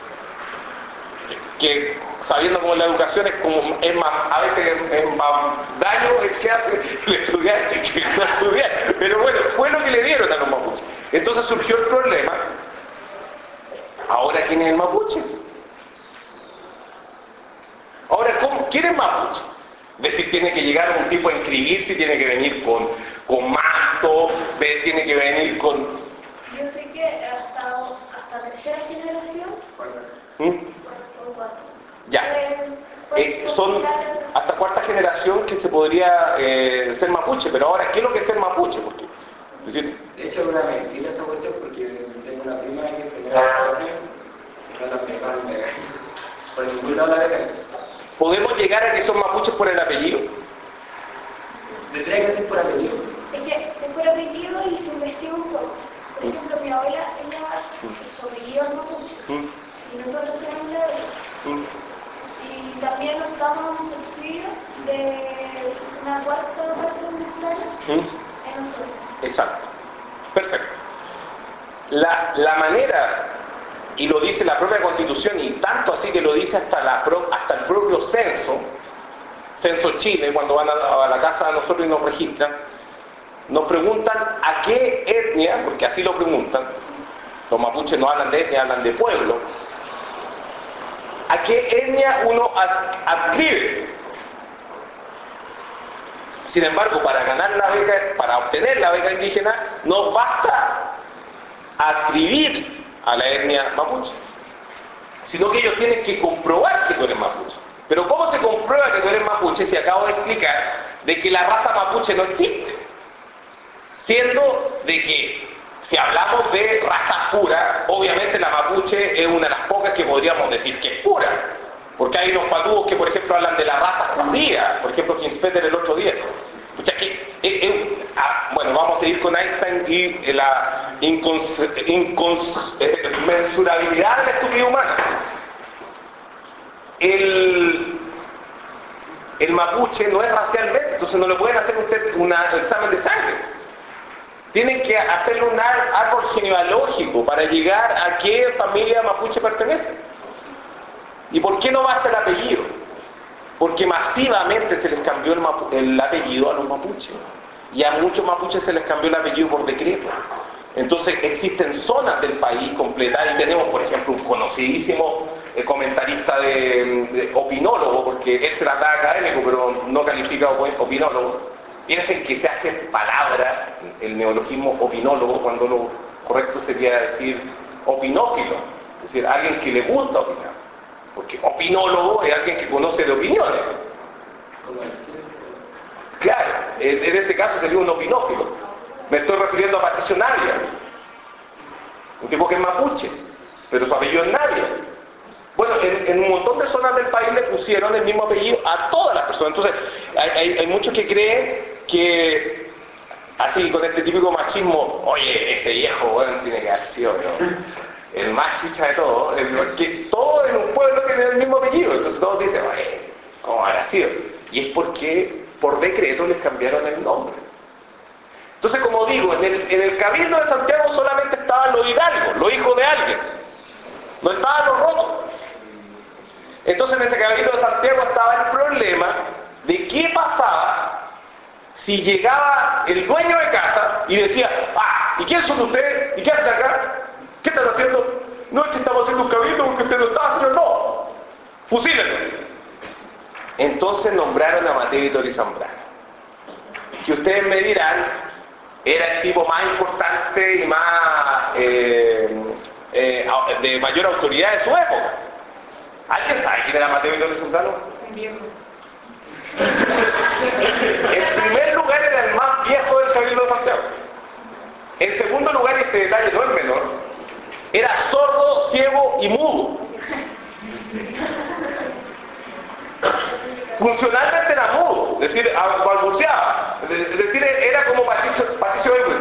Que sabiendo cómo la educación es como es más, a veces es, es más daño el que hace el estudiar que no estudiar. Pero bueno, fue lo que le dieron a los mapuches. Entonces surgió el problema. Ahora, ¿quién es el mapuche? Ahora, ¿cómo? ¿Quién es mapuche? Es decir, tiene que llegar un tipo a inscribirse, tiene que venir con, con manto, tiene que venir con... Yo sé que hasta, hasta la tercera generación... ¿Mm? Ya. Eh, son hasta cuarta generación que se podría eh, ser mapuche, pero ahora, ¿qué es lo que es ser mapuche? Porque, es decir, de hecho, es una mentira esa cuestión porque tengo una prima que primera generación y no la pegaron de por ningún lado la beca. ¿Podemos llegar a que son mapuches por el apellido? Tendría que ser por apellido. Es que es por apellido y se investiga un poco. Por ejemplo, mi abuela, ella, su apellido es mapuche. ¿Mm? Y nosotros tenemos la de ella. ¿Mm? Y también nos damos un subsidio de una cuarta parte de un salario ¿Mm? en nosotros. Exacto. Perfecto. La, la manera, y lo dice la propia Constitución, y tanto así que lo dice hasta, la pro, hasta el propio censo, Censo Chile, cuando van a, a la casa de nosotros y nos registran, nos preguntan a qué etnia, porque así lo preguntan, los mapuches no hablan de etnia, hablan de pueblo, a qué etnia uno adscribe. Sin embargo, para ganar la beca, para obtener la beca indígena, no basta atribuir a la etnia mapuche, sino que ellos tienen que comprobar que tú eres mapuche. Pero ¿cómo se comprueba que tú eres mapuche si acabo de explicar de que la raza mapuche no existe? Siendo de que si hablamos de raza pura, obviamente la mapuche es una de las pocas que podríamos decir que es pura. Porque hay unos patúos que, por ejemplo, hablan de la raza judía, por ejemplo, Kinspeter el otro día. Pucha, que, eh, eh, ah, bueno, vamos a seguir con Einstein y eh, la inconmensurabilidad eh, de la estupidez humana. El, el mapuche no es racialmente, entonces no le pueden hacer usted un examen de sangre. Tienen que hacerle un árbol genealógico para llegar a qué familia mapuche pertenece. ¿Y por qué no basta el apellido? Porque masivamente se les cambió el, mapu el apellido a los mapuches. Y a muchos mapuches se les cambió el apellido por decreto. Entonces existen zonas del país completas, y tenemos, por ejemplo, un conocidísimo eh, comentarista de, de opinólogo, porque él se la da académico, pero no califica opinólogo. Piensen que se hace palabra, el neologismo opinólogo, cuando lo correcto sería decir opinófilo, es decir, alguien que le gusta opinar. Porque opinólogo es alguien que conoce de opiniones. Claro, en este caso sería un opinófilo. Me estoy refiriendo a Patricio Navia, un tipo que es mapuche, pero su apellido es Navia. Bueno, en, en un montón de zonas del país le pusieron el mismo apellido a todas las personas. Entonces, hay, hay, hay muchos que creen que, así con este típico machismo, oye, ese viejo, bueno, tiene que haber sido, ¿no? El más chucha de todo, el, que todo en un pueblo tiene el mismo apellido, entonces todos dicen, oye, ¿cómo habrá sido? Y es porque por decreto les cambiaron el nombre. Entonces, como digo, en el, en el Cabildo de Santiago solamente estaban los hidalgos, los hijos de alguien, no estaban los rotos. Entonces, en ese Cabildo de Santiago estaba el problema de qué pasaba si llegaba el dueño de casa y decía, ah, ¿y quién son ustedes? ¿Y qué hacen acá? ¿Qué están haciendo? No es que estamos haciendo un cabildo porque usted no está haciendo, no. Fusílenlo. Entonces nombraron a Mateo Vittorio Zambrano, que ustedes me dirán, era el tipo más importante y más eh, eh, de mayor autoridad de su época. ¿Alguien sabe quién era Mateo Vittorio Zambrano? En primer lugar era el más viejo del Cabildo de Santiago. En segundo lugar, este detalle no es menor, era sordo, ciego y mudo. Funcionalmente era mudo, es decir, balbuceaba, es decir, era como Patricio Aylwin,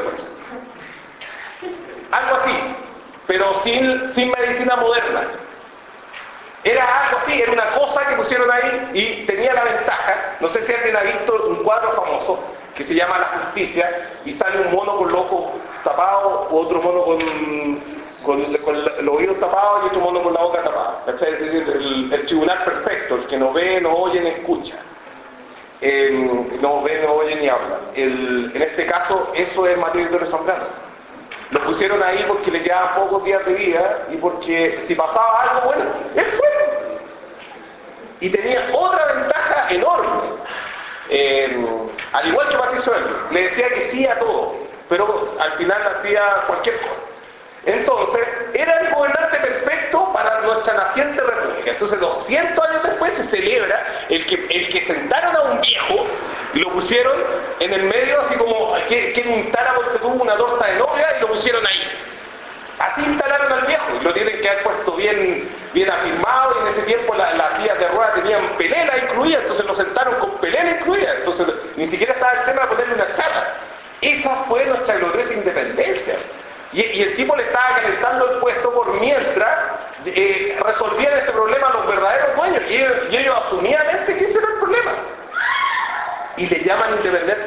algo así, pero sin, sin medicina moderna. Era algo así, era una cosa que pusieron ahí y tenía la ventaja, no sé si alguien ha visto un cuadro famoso que se llama La Justicia y sale un mono con los ojos tapados, otro mono con, con, con los oídos tapados y otro mono con la boca tapada. Es decir, el, el tribunal perfecto, el que no ve, no oye ni escucha. Eh, no ve, no oye ni habla. El, en este caso, eso es Mateo Vittorio Zambrano. Lo pusieron ahí porque le quedaban pocos días de vida y porque si pasaba algo, bueno, él fue. Y tenía otra ventaja enorme. Eh, al igual que Patricio Aylwin, le decía que sí a todo, pero al final hacía cualquier cosa. Entonces, era el gobernante perfecto para nuestra naciente república. Entonces, doscientos años después se celebra el que, el que sentaron a un viejo y lo pusieron en el medio, así como que, que instala porque tuvo una torta de novia y lo pusieron ahí. Así instalaron al viejo y lo tienen que haber puesto bien, bien afirmado, y en ese tiempo la, las sillas de ruedas tenían pelela incluida, entonces lo sentaron con pelela incluida, entonces ni siquiera estaba el tema de ponerle una chapa. Esa fue nuestra gloriosa independencia. Y, y el tipo le estaba calentando el puesto por mientras eh, resolvían este problema los verdaderos dueños, y ellos, y ellos asumidamente que ese era el problema. Y le llaman independiente.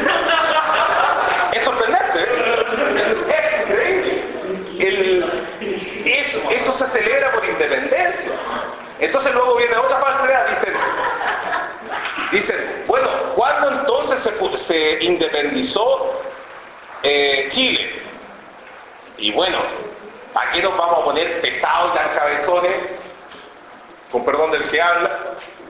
Es sorprendente, ¿eh? Es increíble. El, eso, eso se celebra por independencia. Entonces luego viene otra falsedad, dicen, dicen, bueno, ¿cuándo entonces se, se independizó eh, Chile? Y bueno, ¿para qué nos vamos a poner pesados y tan cabezones, con perdón del que habla,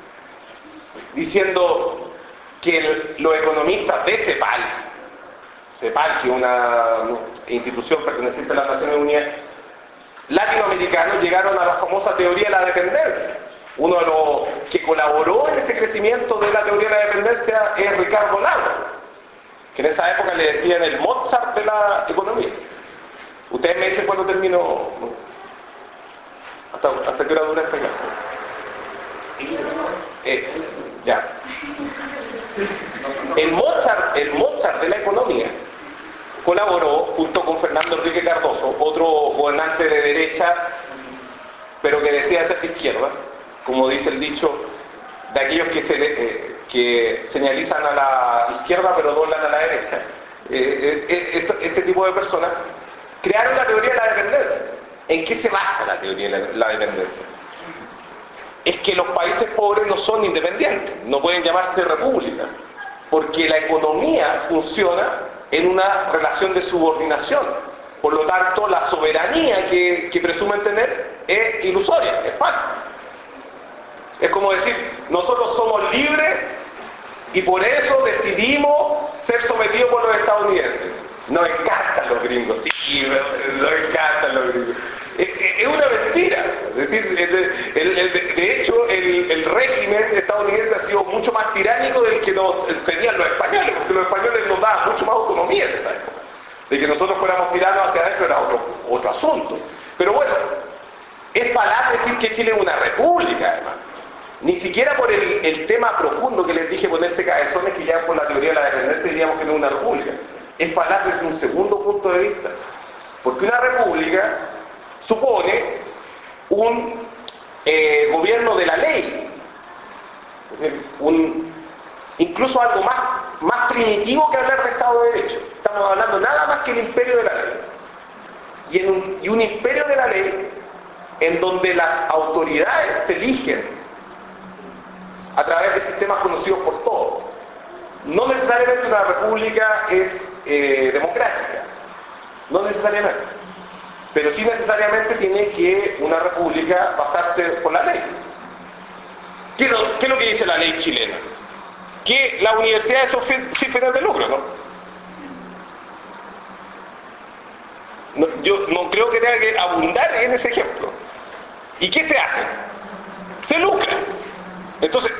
diciendo que el, los economistas de CEPAL CEPAL, que es una institución perteneciente a las Naciones Unidas, latinoamericanos llegaron a la famosa teoría de la dependencia. Uno de los que colaboró en ese crecimiento de la teoría de la dependencia es Ricardo Lagos, que en esa época le decían el Mozart de la economía. Ustedes me dicen cuándo terminó, hasta, hasta qué hora dura esta clase. Eh, ya. El Mozart, el Mozart de la economía colaboró junto con Fernando Enrique Cardoso, otro gobernante de derecha, pero que decía ser de izquierda, como dice el dicho, de aquellos que, se, eh, que señalizan a la izquierda pero doblan a la derecha. Eh, eh, eso, ese tipo de personas crearon la teoría de la dependencia. ¿En qué se basa la teoría de la, la dependencia? Es que los países pobres no son independientes, no pueden llamarse repúblicas, porque la economía funciona en una relación de subordinación. Por lo tanto, la soberanía que, que presumen tener es ilusoria, es falsa. Es como decir, nosotros somos libres y por eso decidimos ser sometidos por los estadounidenses. Nos encantan los gringos, sí, nos encantan los gringos. Es, es una mentira. Es decir, el, el, de hecho, el, el régimen estadounidense ha sido mucho más tiránico del que nos tenían los españoles, porque los españoles nos daban mucho más autonomía en esa época. De que nosotros fuéramos tiranos hacia adentro era otro, otro asunto. Pero bueno, es falaz decir que Chile es una república, además. Ni siquiera por el, el tema profundo que les dije ponerse cabezones, que ya por la teoría de la dependencia diríamos que no es una república. Es falaz desde un segundo punto de vista. Porque una república supone un eh, gobierno de la ley. Es decir, un, incluso algo más, más primitivo que hablar de Estado de Derecho. Estamos hablando nada más que el imperio de la ley. Y, en un, y un imperio de la ley en donde las autoridades se eligen a través de sistemas conocidos por todos. No necesariamente una república es eh, democrática, no necesariamente, pero sí necesariamente tiene que una república basarse por la ley. ¿Qué es lo, qué es lo que dice la ley chilena? Que las universidades son sin fines de lucro, ¿no? No, yo no creo que tenga que abundar en ese ejemplo. ¿Y qué se hace? Se lucra. Entonces,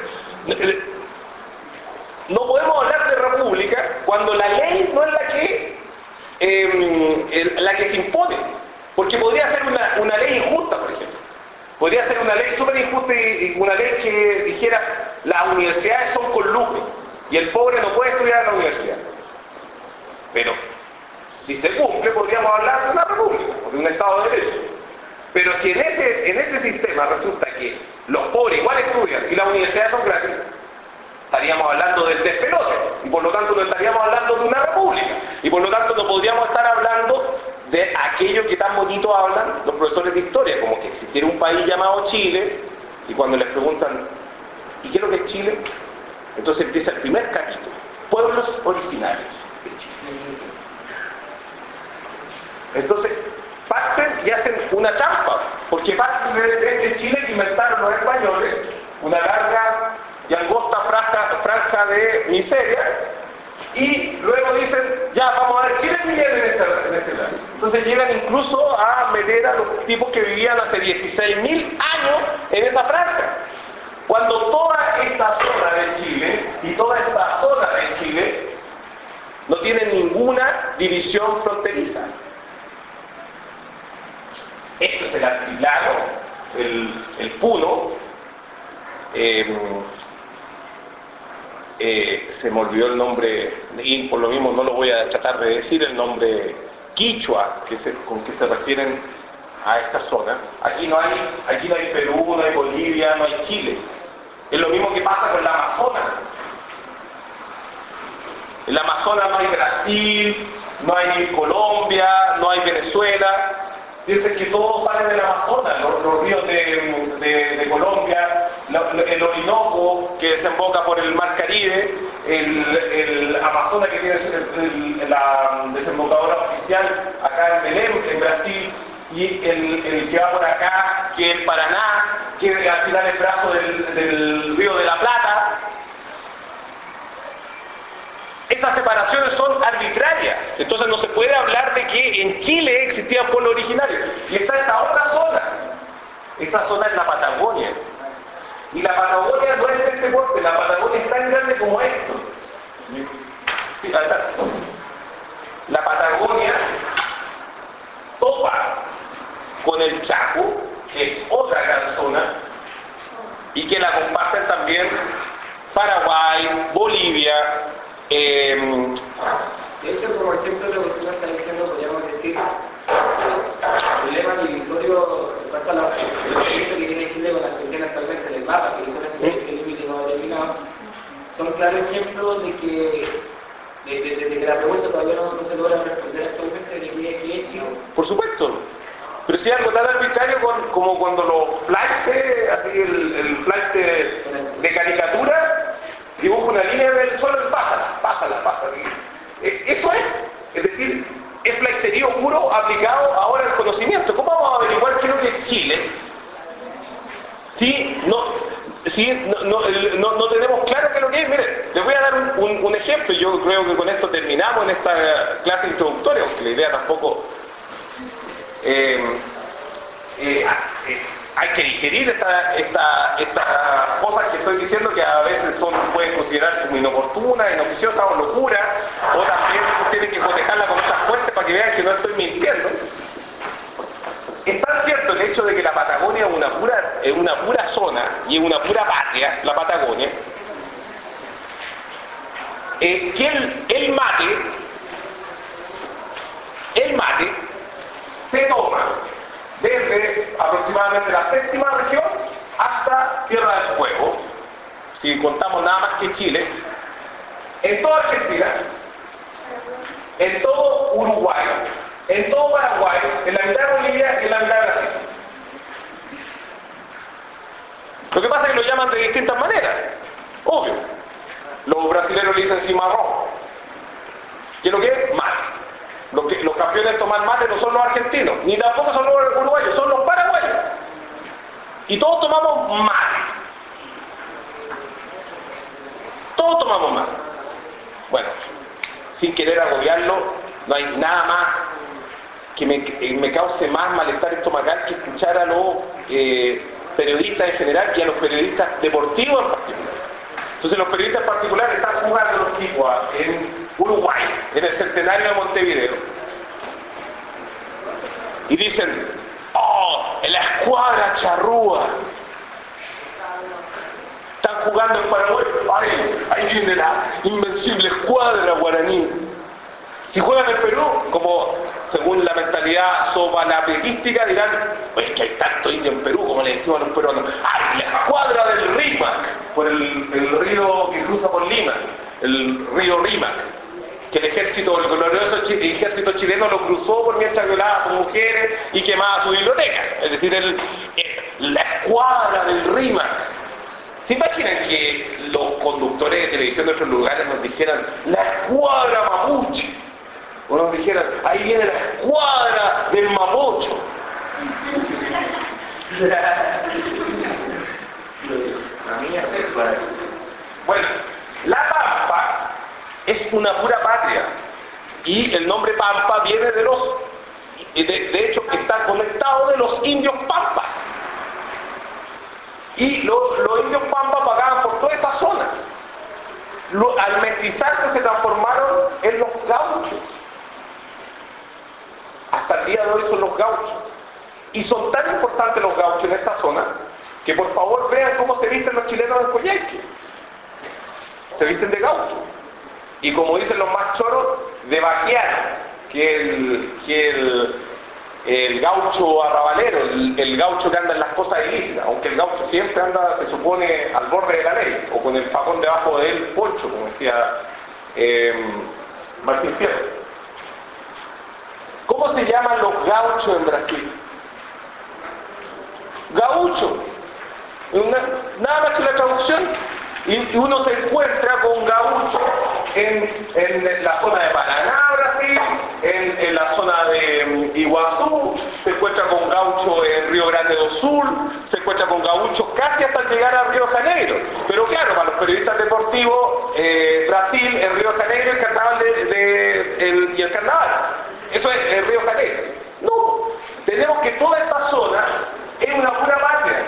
no podemos hablar de república cuando la ley no es la que eh, la que se impone, porque podría ser una, una ley injusta, por ejemplo. Podría ser una ley súper injusta y, y una ley que dijera las universidades son con lucro y el pobre no puede estudiar en la universidad. Pero si se cumple podríamos hablar de una república, de un Estado de Derecho. Pero si en ese, en ese sistema resulta que los pobres igual estudian y las universidades son gratis, estaríamos hablando del despelote y por lo tanto no estaríamos hablando de una república y por lo tanto no podríamos estar hablando de aquello que tan bonito hablan los profesores de historia, como que existiera un país llamado Chile y cuando les preguntan ¿y qué es lo que es Chile? Entonces empieza el primer capítulo, pueblos originarios de Chile. Entonces parten y hacen una trampa, porque parten de este Chile que inventaron los españoles, una larga y angosta franja, franja de miseria, y luego dicen, ya, vamos a ver quiénes vivían en este, en este caso. Entonces llegan incluso a meter a los tipos que vivían hace dieciséis mil años en esa franja. Cuando toda esta zona de Chile, y toda esta zona de Chile, no tienen ninguna división fronteriza. Esto es el altiplano, el, el Puno, eh, eh, se me olvidó el nombre, y por lo mismo no lo voy a tratar de decir, el nombre quichua, que se, con que se refieren a esta zona. Aquí no hay, aquí no hay Perú, no hay Bolivia, no hay Chile. Es lo mismo que pasa con la Amazonas. En la Amazonas no hay Brasil, no hay Colombia, no hay Venezuela. Dicen que todo sale del Amazonas, los, los ríos de, de, de Colombia, el Orinoco que desemboca por el Mar Caribe, el, el Amazonas que tiene el, el, la desembocadora oficial acá en Belém, en Brasil, y el, el que va por acá, que es el Paraná, que al final es brazo del, del río de la Plata. esas separaciones son arbitrarias. Entonces no se puede hablar de que en Chile existían pueblos originarios. Y está esta otra zona. Esa zona es la Patagonia. Y la Patagonia no es de este porte, la Patagonia es tan grande como esto. Sí, ahí está. La Patagonia topa con el Chaco, que es otra gran zona, y que la comparten también Paraguay, Bolivia. Eh, de hecho, como ejemplo de lo que tú me estás diciendo, podríamos decir el problema divisorio en cuanto a la diferencia que tiene Chile con la Argentina actualmente en el mapa, que son este límite no determinado, son claros ejemplos de que de, de, de, de que la pregunta todavía no, no se logra responder actualmente de qué es Chile. Por supuesto. Pero si algo tan arbitrario con, como cuando los flights, así el, el flight de, de caricatura, dibuja una línea del sol y pásala, pásala, pásala. Eso es, es decir, es flighterío puro aplicado ahora al conocimiento. ¿Cómo vamos a averiguar qué es lo que es Chile? Si no, si no, no, no, no tenemos claro qué es lo que es. Miren, les voy a dar un, un, un ejemplo. Yo creo que con esto terminamos en esta clase introductoria, aunque la idea tampoco... Eh, eh, eh, hay que digerir estas esta, esta cosas que estoy diciendo, que a veces son, pueden considerarse como inoportunas, inoficiosas o locuras, o también tienen que cotejarla con otras fuentes para que vean que no estoy mintiendo. Es tan cierto el hecho de que la Patagonia es una pura, es una pura zona y es una pura patria, la Patagonia, eh, que el, el mate, el mate se toma desde aproximadamente la séptima región hasta Tierra del Fuego, si contamos nada más que Chile, en toda Argentina, en todo Uruguay, en todo Paraguay, en la mitad de Bolivia y en la mitad de Brasil. Lo que pasa es que lo llaman de distintas maneras, obvio. Los brasileños le dicen cimarrón. ¿Qué es lo que es? Mate. Los, que, los campeones de tomar mate no son los argentinos, ni tampoco son los uruguayos, son los paraguayos. Y todos tomamos mate. Todos tomamos mate. Bueno, sin querer agobiarlo, no hay nada más que me, que me cause más malestar estomacal que escuchar a los eh, periodistas en general y a los periodistas deportivos en particular. Entonces los periodistas particulares están jugando los tipos en Uruguay, en el centenario de Montevideo, y dicen, oh, en la escuadra charrúa. Están jugando en Paraguay, ay, ahí viene la invencible escuadra guaraní. Si juegan en Perú, como según la mentalidad sobalapelística, dirán, pues que hay tanto indio en Perú, como le decimos a los peruanos, ¡ay, la escuadra del Rímac! Por el, el río que cruza por Lima, el río Rímac, que el ejército, el glorioso ejército chileno lo cruzó por mientras violaba a sus mujeres y quemaba su biblioteca. Es decir, el, el, la escuadra del Rímac. ¿Se imaginan que los conductores de televisión de otros lugares nos dijeran, la escuadra mapuche? O nos dijeran, ahí viene la escuadra del mapocho. Bueno, la Pampa es una pura patria. Y el nombre Pampa viene de los... De, de hecho, está conectado de los indios Pampas. Y lo, los indios Pampas pagaban por toda esa zona. Lo, al mestizarse se transformaron en los gauchos. Hasta el día de hoy son los gauchos. Y son tan importantes los gauchos en esta zona que por favor vean cómo se visten los chilenos en Coyhaique. Se visten de gaucho. Y como dicen los más choros, de vaquiano, que el, que el, el gaucho arrabalero, el, el gaucho que anda en las cosas ilícitas, aunque el gaucho siempre anda, se supone, al borde de la ley, o con el facón debajo del poncho, como decía eh, Martín Fierro. ¿Cómo se llaman los gauchos en Brasil? Gaucho. Una, nada más que la traducción. Y, y uno se encuentra con gaucho en, en la zona de Paraná, Brasil, en, en la zona de um, Iguazú, se encuentra con gaucho en Río Grande do Sul, se encuentra con gauchos casi hasta llegar a Río de Janeiro. Pero claro, para los periodistas deportivos, eh, Brasil, el Río de Janeiro, el carnaval de, de, el, y el carnaval. Eso es el Río de Janeiro. No, tenemos que toda esta zona es una pura patria.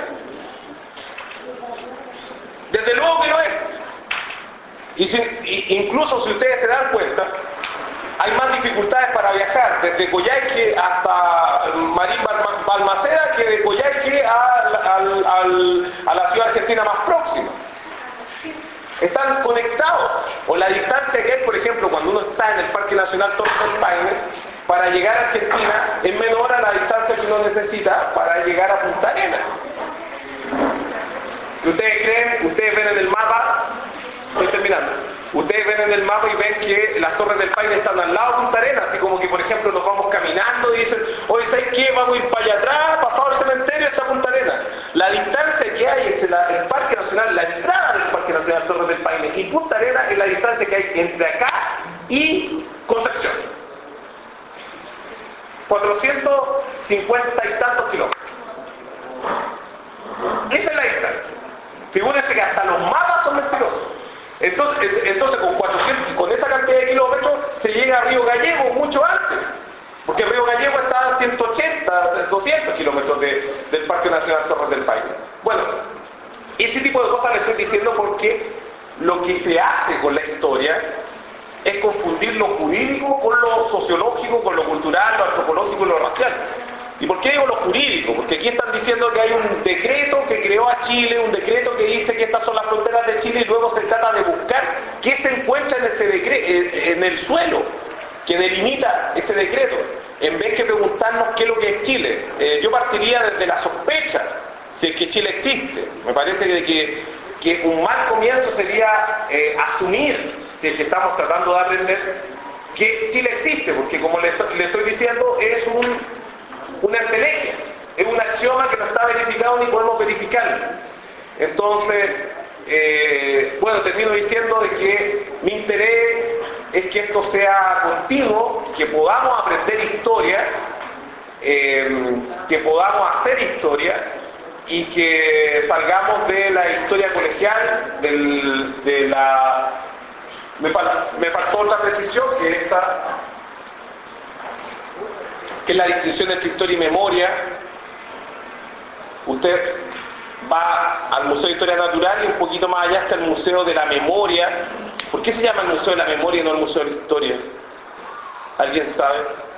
Desde luego que lo es. Y si, y incluso si ustedes se dan cuenta, hay más dificultades para viajar desde Coyhaique hasta Marín Balmaceda que de Coyhaique a, al, al, a la ciudad argentina más próxima. Están conectados. O la distancia que hay, por ejemplo, cuando uno está en el Parque Nacional Torres del Paine, para llegar a Argentina es menor a la distancia que uno necesita para llegar a Punta Arenas. ¿Y ustedes creen? Ustedes ven en el mapa, estoy terminando, ustedes ven en el mapa y ven que las Torres del Paine están al lado de Punta Arenas, así como que por ejemplo nos vamos caminando y dicen, oye, ¿sabes qué? Vamos a ir para allá atrás, pasado el cementerio hasta Punta Arenas. La distancia que hay entre la, el Parque Nacional, la entrada del Parque Nacional Torres del Paine y Punta Arenas es la distancia que hay entre acá y Concepción. cuatrocientos cincuenta y tantos kilómetros. Esa es la distancia. Figúrense que hasta los mapas son mentirosos. Entonces, entonces con cuatrocientos, con esa cantidad de kilómetros se llega a Río Gallego mucho antes. Porque Río Gallego está a ciento ochenta, doscientos kilómetros de, del Parque Nacional Torres del Paine. Bueno, ese tipo de cosas le estoy diciendo porque lo que se hace con la historia es confundir lo jurídico con lo sociológico, con lo cultural, lo antropológico y lo racial. ¿Y por qué digo lo jurídico? Porque aquí están diciendo que hay un decreto que creó a Chile, un decreto que dice que estas son las fronteras de Chile y luego se trata de buscar qué se encuentra en ese decreto, en el suelo que delimita ese decreto, en vez que preguntarnos qué es lo que es Chile. Eh, yo partiría desde la sospecha, si es que Chile existe. Me parece que, que, que un mal comienzo sería eh, asumir, si es que estamos tratando de aprender, que Chile existe, porque como le, le estoy diciendo, es un, una entelequia, es un axioma que no está verificado ni podemos verificarlo. Entonces, eh, bueno, termino diciendo de que mi interés es que esto sea continuo, que podamos aprender historia, eh, que podamos hacer historia y que salgamos de la historia colegial, del, de la... Me, fal, me faltó otra precisión, que esta, que es la distinción entre historia y memoria. Usted va al Museo de Historia Natural y un poquito más allá está el Museo de la Memoria. ¿Por qué se llama el Museo de la Memoria y no el Museo de la Historia? ¿Alguien sabe?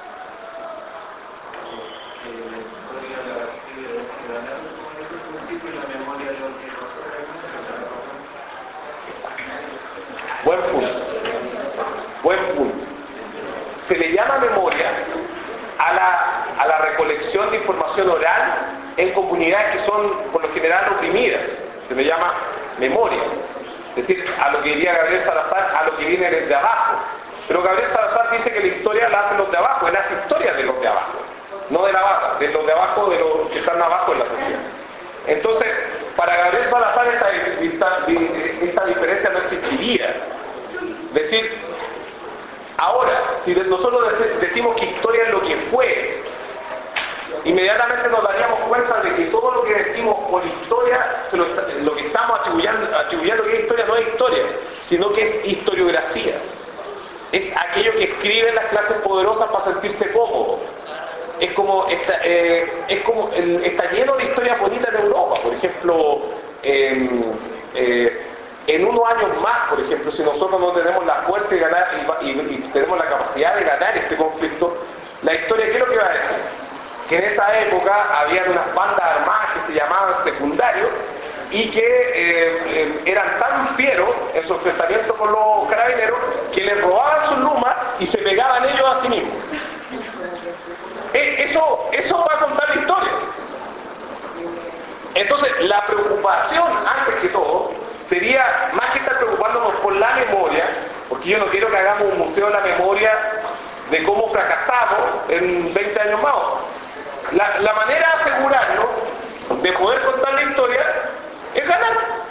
Buen punto. Buen punto. Se le llama memoria a la, a la recolección de información oral en comunidades que son por lo general oprimidas. Se le llama memoria. Es decir, a lo que diría Gabriel Salazar, a lo que viene desde abajo. Pero Gabriel Salazar dice que la historia la hacen los de abajo, él hace historia de los de abajo, no de la base, de los de abajo, de los que están abajo en la sociedad. Entonces, para Gabriel Salazar esta, esta, esta diferencia no existiría. Es decir, ahora, si nosotros decimos que historia es lo que fue, inmediatamente nos daríamos cuenta de que todo lo que decimos por historia, se lo, lo que estamos atribuyendo, atribuyendo que es historia no es historia, sino que es historiografía. Es aquello que escriben las clases poderosas para sentirse cómodos. Es como, está, eh, es como el, está lleno de historias bonitas en Europa. Por ejemplo, eh, eh, en unos años más, por ejemplo, si nosotros no tenemos la fuerza de ganar y, y, y tenemos la capacidad de ganar este conflicto, la historia, ¿qué es lo que va a decir? Que en esa época habían unas bandas armadas que se llamaban secundarios y que eh, eh, eran tan fieros en su enfrentamiento con los carabineros que les robaban sus lumas y se pegaban ellos a sí mismos. Eh, eso, eso va a contar la historia. Entonces, la preocupación, antes que todo, sería, más que estar preocupándonos por la memoria, porque yo no quiero que hagamos un museo de la memoria de cómo fracasamos en veinte años más. La, la manera de asegurarnos de poder contar la historia es ganar.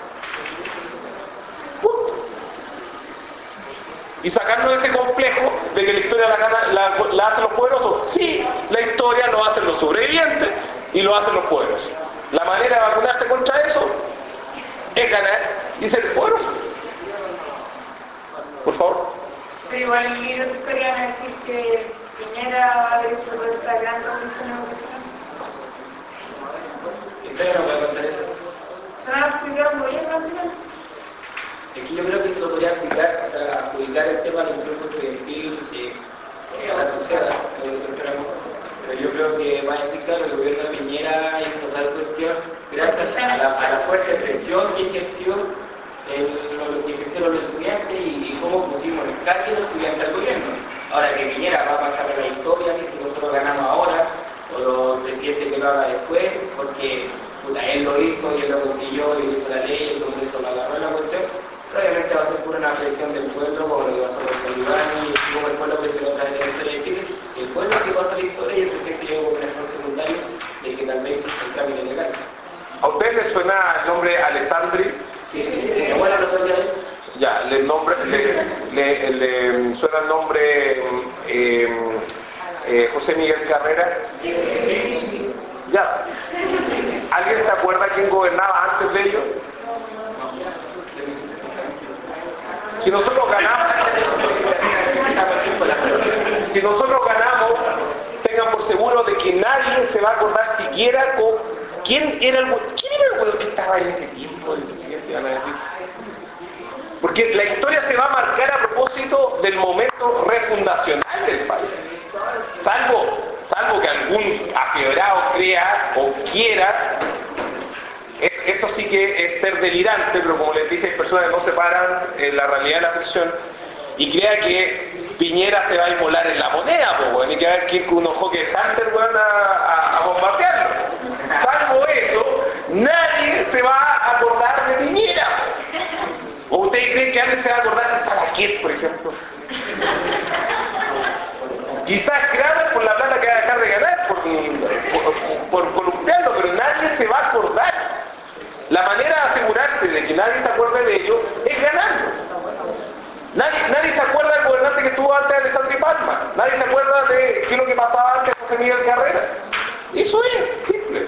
Punto. Y sacarnos ese complejo de que la historia la, gana, la, la hacen los poderosos. Sí, la historia lo hacen los sobrevivientes y lo hacen los poderosos. La manera de vacunarse contra eso es ganar y ser poderoso. Por favor. Pero igual el líder quería decir que Piñera va a haber hecho toda esta gran revolución en educación. Espera, no voy a contar eso. ¿Se van a explicar un gobierno al final? Es que yo creo que se lo podría aplicar, o sea, adjudicar el tema del grupo estudiantil, sí, eh, a la sociedad, pero yo creo que va a decir, claro, el gobierno de Piñera hizo tal cuestión gracias a la, a la fuerte presión que ejerció el, lo que ejercieron los estudiantes y, y cómo pusimos el calle de los estudiantes al gobierno. Ahora que Piñera va a pasar a la historia, si nosotros ganamos ahora, o los presidentes que lo haga después, porque puta, él lo hizo y él lo consiguió y hizo la ley, el Congreso lo agarró en la cuestión. Obviamente va a ser pura una presión del pueblo, como lo que pasó con Solivani, y como el pueblo presionó otra vez en la historia de Chile, el pueblo que pasa la historia y el presidente llegó con un error secundario de que tal vez existe un trámite legal. ¿A usted le suena el nombre Alessandri? Sí, sí, sí, bueno, no sabía eso. Ya, le, nombre, le, le, le suena el nombre eh, eh, José Miguel Carrera. Ya. ¿Alguien se acuerda quién gobernaba antes de ellos? Si nosotros ganamos, si nosotros ganamos, tengan por seguro de que nadie se va a acordar siquiera con quién era el quién era el güey que estaba en ese tiempo del presidente, van a decir. Porque la historia se va a marcar a propósito del momento refundacional del país. Salvo, salvo que algún afiebrado crea o quiera, esto sí que es ser delirante, pero como les dije, hay personas que no separan en la realidad de la ficción y crea que Piñera se va a inmolar en la moneda, pues bueno, hay que ver quién con unos Hawker Hunter van a, a, a bombardearlo. Salvo eso, nadie se va a acordar de Piñera. ¿O ustedes creen que alguien se va a acordar de Salaquet, por ejemplo? Quizás Kramer por la plata que va a dejar de ganar, por, por, por columpiarlo, pero nadie se va a acordar. La manera de asegurarse de que nadie se acuerde de ello es ganando. Nadie, nadie se acuerda del gobernante que estuvo antes de Alessandri Palma. Nadie se acuerda de qué es lo que pasaba antes de José Miguel Carrera. Eso es simple.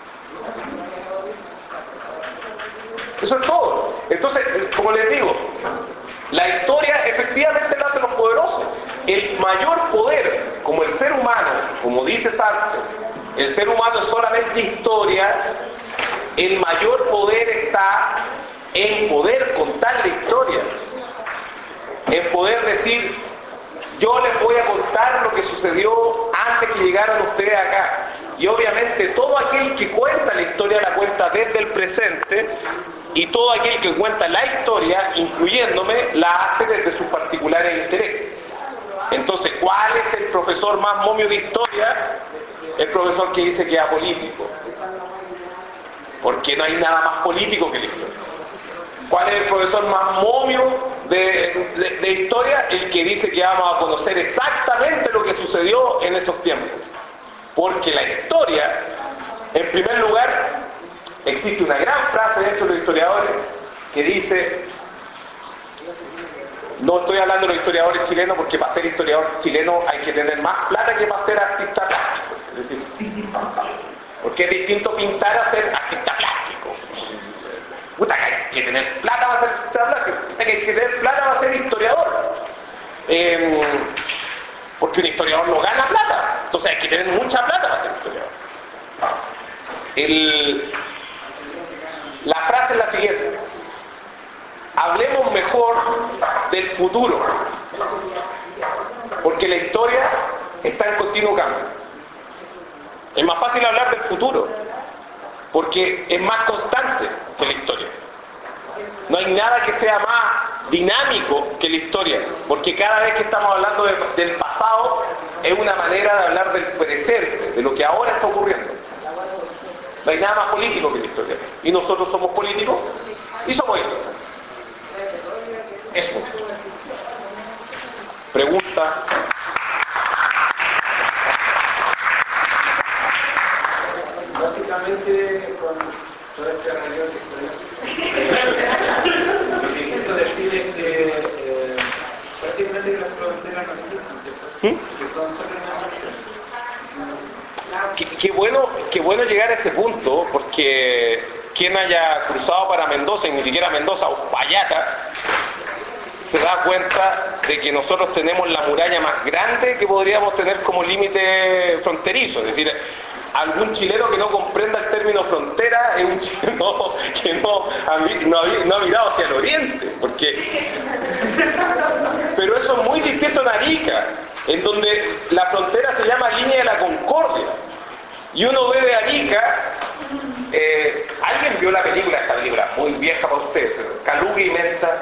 Eso es todo. Entonces, como les digo, la historia efectivamente la hacen los poderosos. El mayor poder, como el ser humano, como dice Sartre, el ser humano es solamente historia, el mayor poder está en poder contar la historia, en poder decir, yo les voy a contar lo que sucedió antes que llegaran ustedes acá. Y obviamente todo aquel que cuenta la historia la cuenta desde el presente, y todo aquel que cuenta la historia, incluyéndome, la hace desde sus particulares intereses. Entonces, ¿cuál es el profesor más momio de historia? El profesor que dice que es apolítico. Porque no hay nada más político que la historia. ¿Cuál es el profesor más momio de, de, de historia? El que dice que vamos a conocer exactamente lo que sucedió en esos tiempos. Porque la historia, en primer lugar, existe una gran frase dentro de los historiadores que dice, no estoy hablando de los historiadores chilenos porque para ser historiador chileno hay que tener más plata que para ser artista plástico. Es decir, porque es distinto pintar a ser artista plástico. Puta, que hay que tener plata para ser artista plástico. Puta, que hay que tener plata para ser historiador. Eh, porque un historiador no gana plata. Entonces hay que tener mucha plata para ser historiador. El, la frase es la siguiente: hablemos mejor del futuro, porque la historia está en continuo cambio. Es más fácil hablar del futuro, porque es más constante que la historia. No hay nada que sea más dinámico que la historia, porque cada vez que estamos hablando de, del pasado es una manera de hablar del presente, de lo que ahora está ocurriendo. No hay nada más político que la historia. Y nosotros somos políticos y somos históricos. Eso. Pregunta. Básicamente, con toda esa reunión lo que quiso decir es que eh, prácticamente las fronteras no existen, ¿cierto? ¿Mm? Que son solo una opción. qué, qué bueno, qué bueno llegar a ese punto, porque quien haya cruzado para Mendoza, y ni siquiera Mendoza, o Payata, se da cuenta de que nosotros tenemos la muralla más grande que podríamos tener como límite fronterizo. Es decir, algún chileno que no comprenda el término frontera es un chileno que no ha, no ha, no ha mirado hacia el oriente, porque... Pero eso es muy distinto en Arica, en donde la frontera se llama línea de la Concordia, y uno ve de Arica, eh, ¿alguien vio la película, esta película muy vieja para ustedes, pero Caluga y Menta?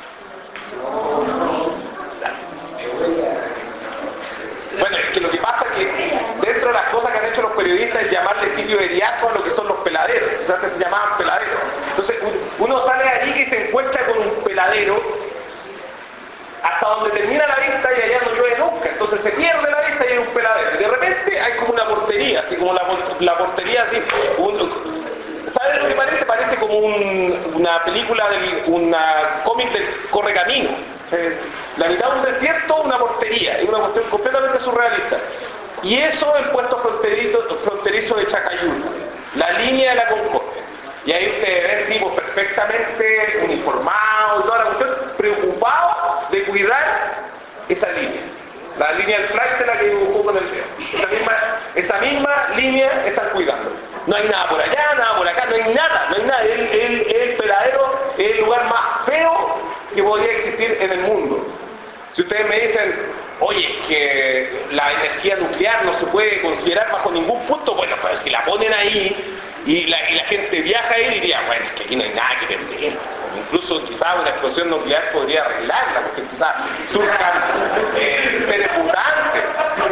Bueno, es que lo que pasa es que dentro de las cosas que han hecho los periodistas es llamarle sitio de Eriazo a lo que son los peladeros. O sea, antes se llamaban peladeros. Entonces uno sale de allí y se encuentra con un peladero hasta donde termina la vista y allá no llueve nunca. Entonces se pierde la vista y hay un peladero. Y de repente hay como una portería, así como la, la portería así. Un, ¿Sabes lo que parece? Parece como un, una película, de una cómic del Correcamino. La mitad de un desierto, una portería, es una cuestión completamente surrealista. Y eso el puesto fronterizo, fronterizo de Chacayuta, la línea de la Concordia. Y ahí ustedes ven tipos perfectamente uniformados y toda la cuestión, preocupados de cuidar esa línea. La línea del flight es la que dibujó con el dedo. Esa misma, esa misma línea están cuidando. No hay nada por allá, nada por acá, no hay nada, no hay nada. El, el, el peladero es el lugar más feo que podría existir en el mundo. Si ustedes me dicen, oye, es que la energía nuclear no se puede considerar bajo ningún punto, bueno, pues si la ponen ahí y la, y la gente viaja ahí, diría, bueno, es que aquí no hay nada que perder. Incluso quizás una explosión nuclear podría arreglarla, porque quizás surcan eh, seres mutantes.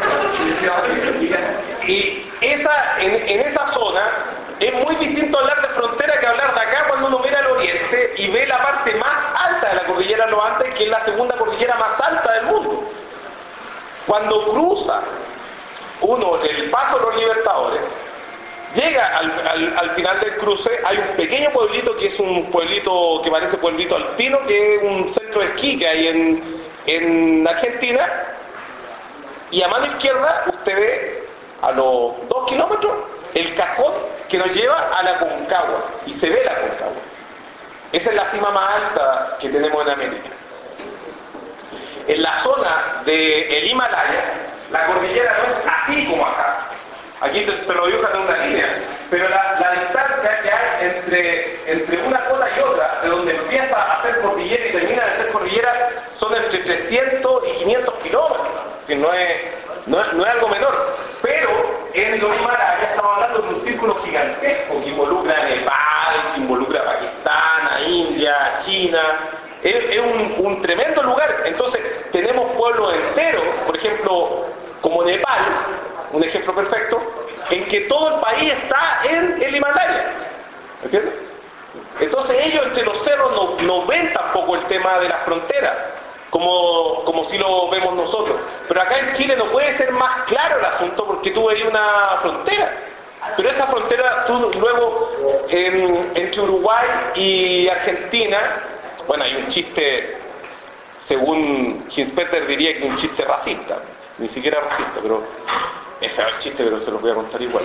Y esa, en, en esa zona es muy distinto hablar de frontera que hablar de acá cuando uno mira al oriente y ve la parte más alta de la cordillera de los Andes, que es la segunda cordillera más alta del mundo. Cuando cruza uno el Paso de los Libertadores, llega al, al, al final del cruce, hay un pequeño pueblito que es un pueblito que parece pueblito alpino, que es un centro de esquí que hay en, en Argentina, y a mano izquierda usted ve a los dos kilómetros el cajón que nos lleva a la Concagua, y se ve la Concagua. Esa es la cima más alta que tenemos en América. En la zona del Himalaya, la cordillera no es así como acá. Aquí te, te lo dibujan en una línea, pero la, la distancia que hay entre, entre una cota y otra, de donde empieza a ser cordillera y termina de ser cordillera, son entre trescientos y quinientos kilómetros. Es decir, no es, no es, no es algo menor. Pero en los Himalayas estamos hablando de un círculo gigantesco que involucra a Nepal, que involucra a Pakistán, a India, a China. Es, es un, un tremendo lugar. Entonces tenemos pueblos enteros, por ejemplo, como Nepal, un ejemplo perfecto, en que todo el país está en el Himalaya. ¿Entiendes? Entonces ellos entre los cerros no, no ven tampoco el tema de las fronteras, como, como si lo vemos nosotros. Pero acá en Chile no puede ser más claro el asunto porque tú ves una frontera. Pero esa frontera, tú luego, en, entre Uruguay y Argentina, bueno, hay un chiste, según Hinspeter diría que un chiste racista, ni siquiera racista, pero es feo el chiste, pero se los voy a contar igual.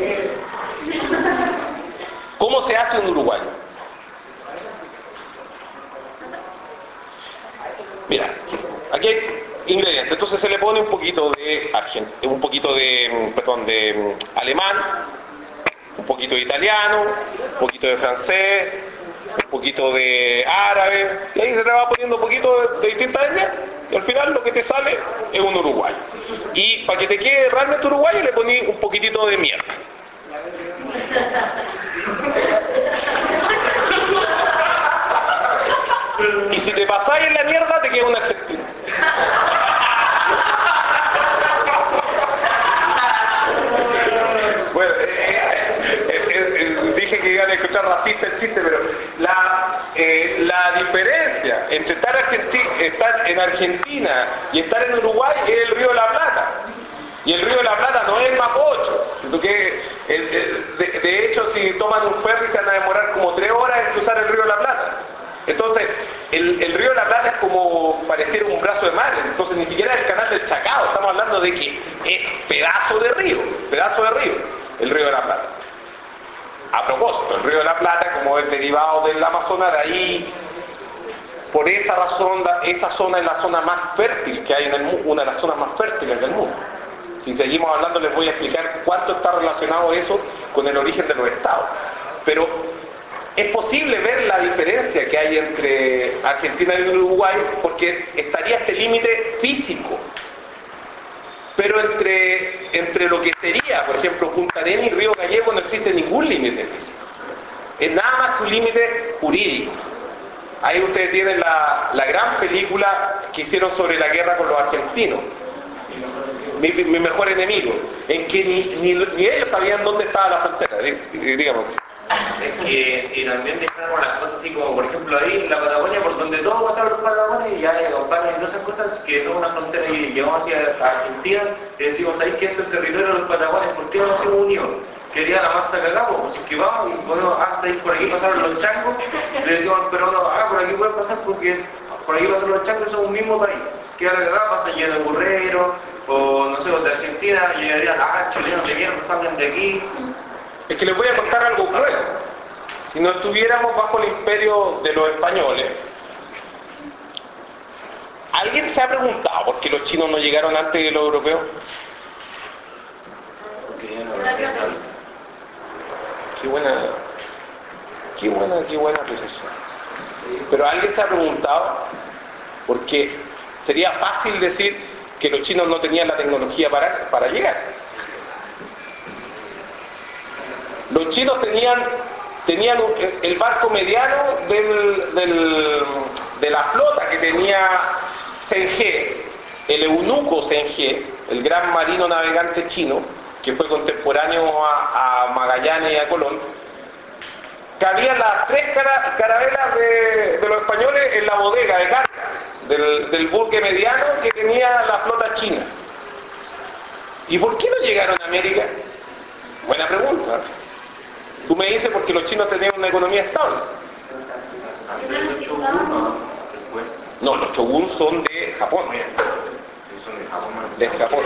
¿Cómo se hace un uruguayo? Mira, aquí hay ingredientes. Entonces se le pone un poquito de argent... un poquito de, perdón, de alemán, un poquito de italiano, un poquito de francés, un poquito de árabe, y ahí se le va poniendo un poquito de, de distintas etnias, y al final lo que te sale es un uruguayo. Y para que te quede realmente uruguayo le poní un poquitito de mierda. Y si te pasáis en la mierda te queda un argentino. Bueno, eh, eh, eh, dije que iban a escuchar racista el chiste, pero la, eh, la diferencia entre estar, Argenti- estar en Argentina y estar en Uruguay es el Río de la Plata. Y el Río de la Plata no es el Mapocho, sino que el, el, de, de hecho si toman un ferry se van a demorar como tres horas en cruzar el Río de la Plata. Entonces, el, el Río de la Plata es como pareciera un brazo de mar, entonces ni siquiera es el canal del Chacao, estamos hablando de que es pedazo de río, pedazo de río. el río de la Plata. A propósito, el río de la Plata, como es derivado del Amazonas, de ahí, por esa razón, esa zona es la zona más fértil que hay en el mundo, una de las zonas más fértiles del mundo. Si seguimos hablando les voy a explicar cuánto está relacionado eso con el origen de los estados. Pero es posible ver la diferencia que hay entre Argentina y Uruguay porque estaría este límite físico. Pero entre, entre lo que sería, por ejemplo, Punta Arenas y Río Gallego no existe ningún límite físico. Es nada más que un límite jurídico. Ahí ustedes tienen la, la gran película que hicieron sobre la guerra con los argentinos. Mi, mi mejor enemigo, en que ni, ni, ni ellos sabían dónde estaba la frontera, digamos. Es que si también dejamos las cosas así como, por ejemplo, ahí en la Patagonia, por donde todos pasaron los Patagones, y ya acompañan todas esas cosas, que no es una frontera, y llegamos hacia Argentina, y decimos ahí que este es el territorio de los Patagones, ¿por qué no nos hemos unido? Quería la masa que hagamos, pues si es que vamos y ponemos, ah, ahí por aquí pasaron los changos, le decimos, pero no, ah, por aquí pueden pasar porque por aquí pasaron los changos y son un mismo país. Que ahora la pasa lleno de burreros, o no sé, los de Argentina, llegarían, ah, chilenos de mierda, salgan de aquí. Es que les voy a contar algo cruel. Si no estuviéramos bajo el imperio de los españoles, ¿alguien se ha preguntado por qué los chinos no llegaron antes de los europeos? Qué buena, qué buena, qué buena precisión. Pero ¿alguien se ha preguntado por qué? Sería fácil decir que los chinos no tenían la tecnología para, para llegar. Los chinos tenían, tenían el barco mediano del, del, de la flota que tenía Zheng, el eunuco Zheng, el gran marino navegante chino, que fue contemporáneo a, a Magallanes y a Colón. Cabían las tres cara, carabelas de, de los españoles en la bodega de carga del, del buque mediano que tenía la flota china. ¿Y por qué no llegaron a América? Buena pregunta. Tú me dices porque los chinos tenían una economía estable. No, los shogun son de Japón. De Japón.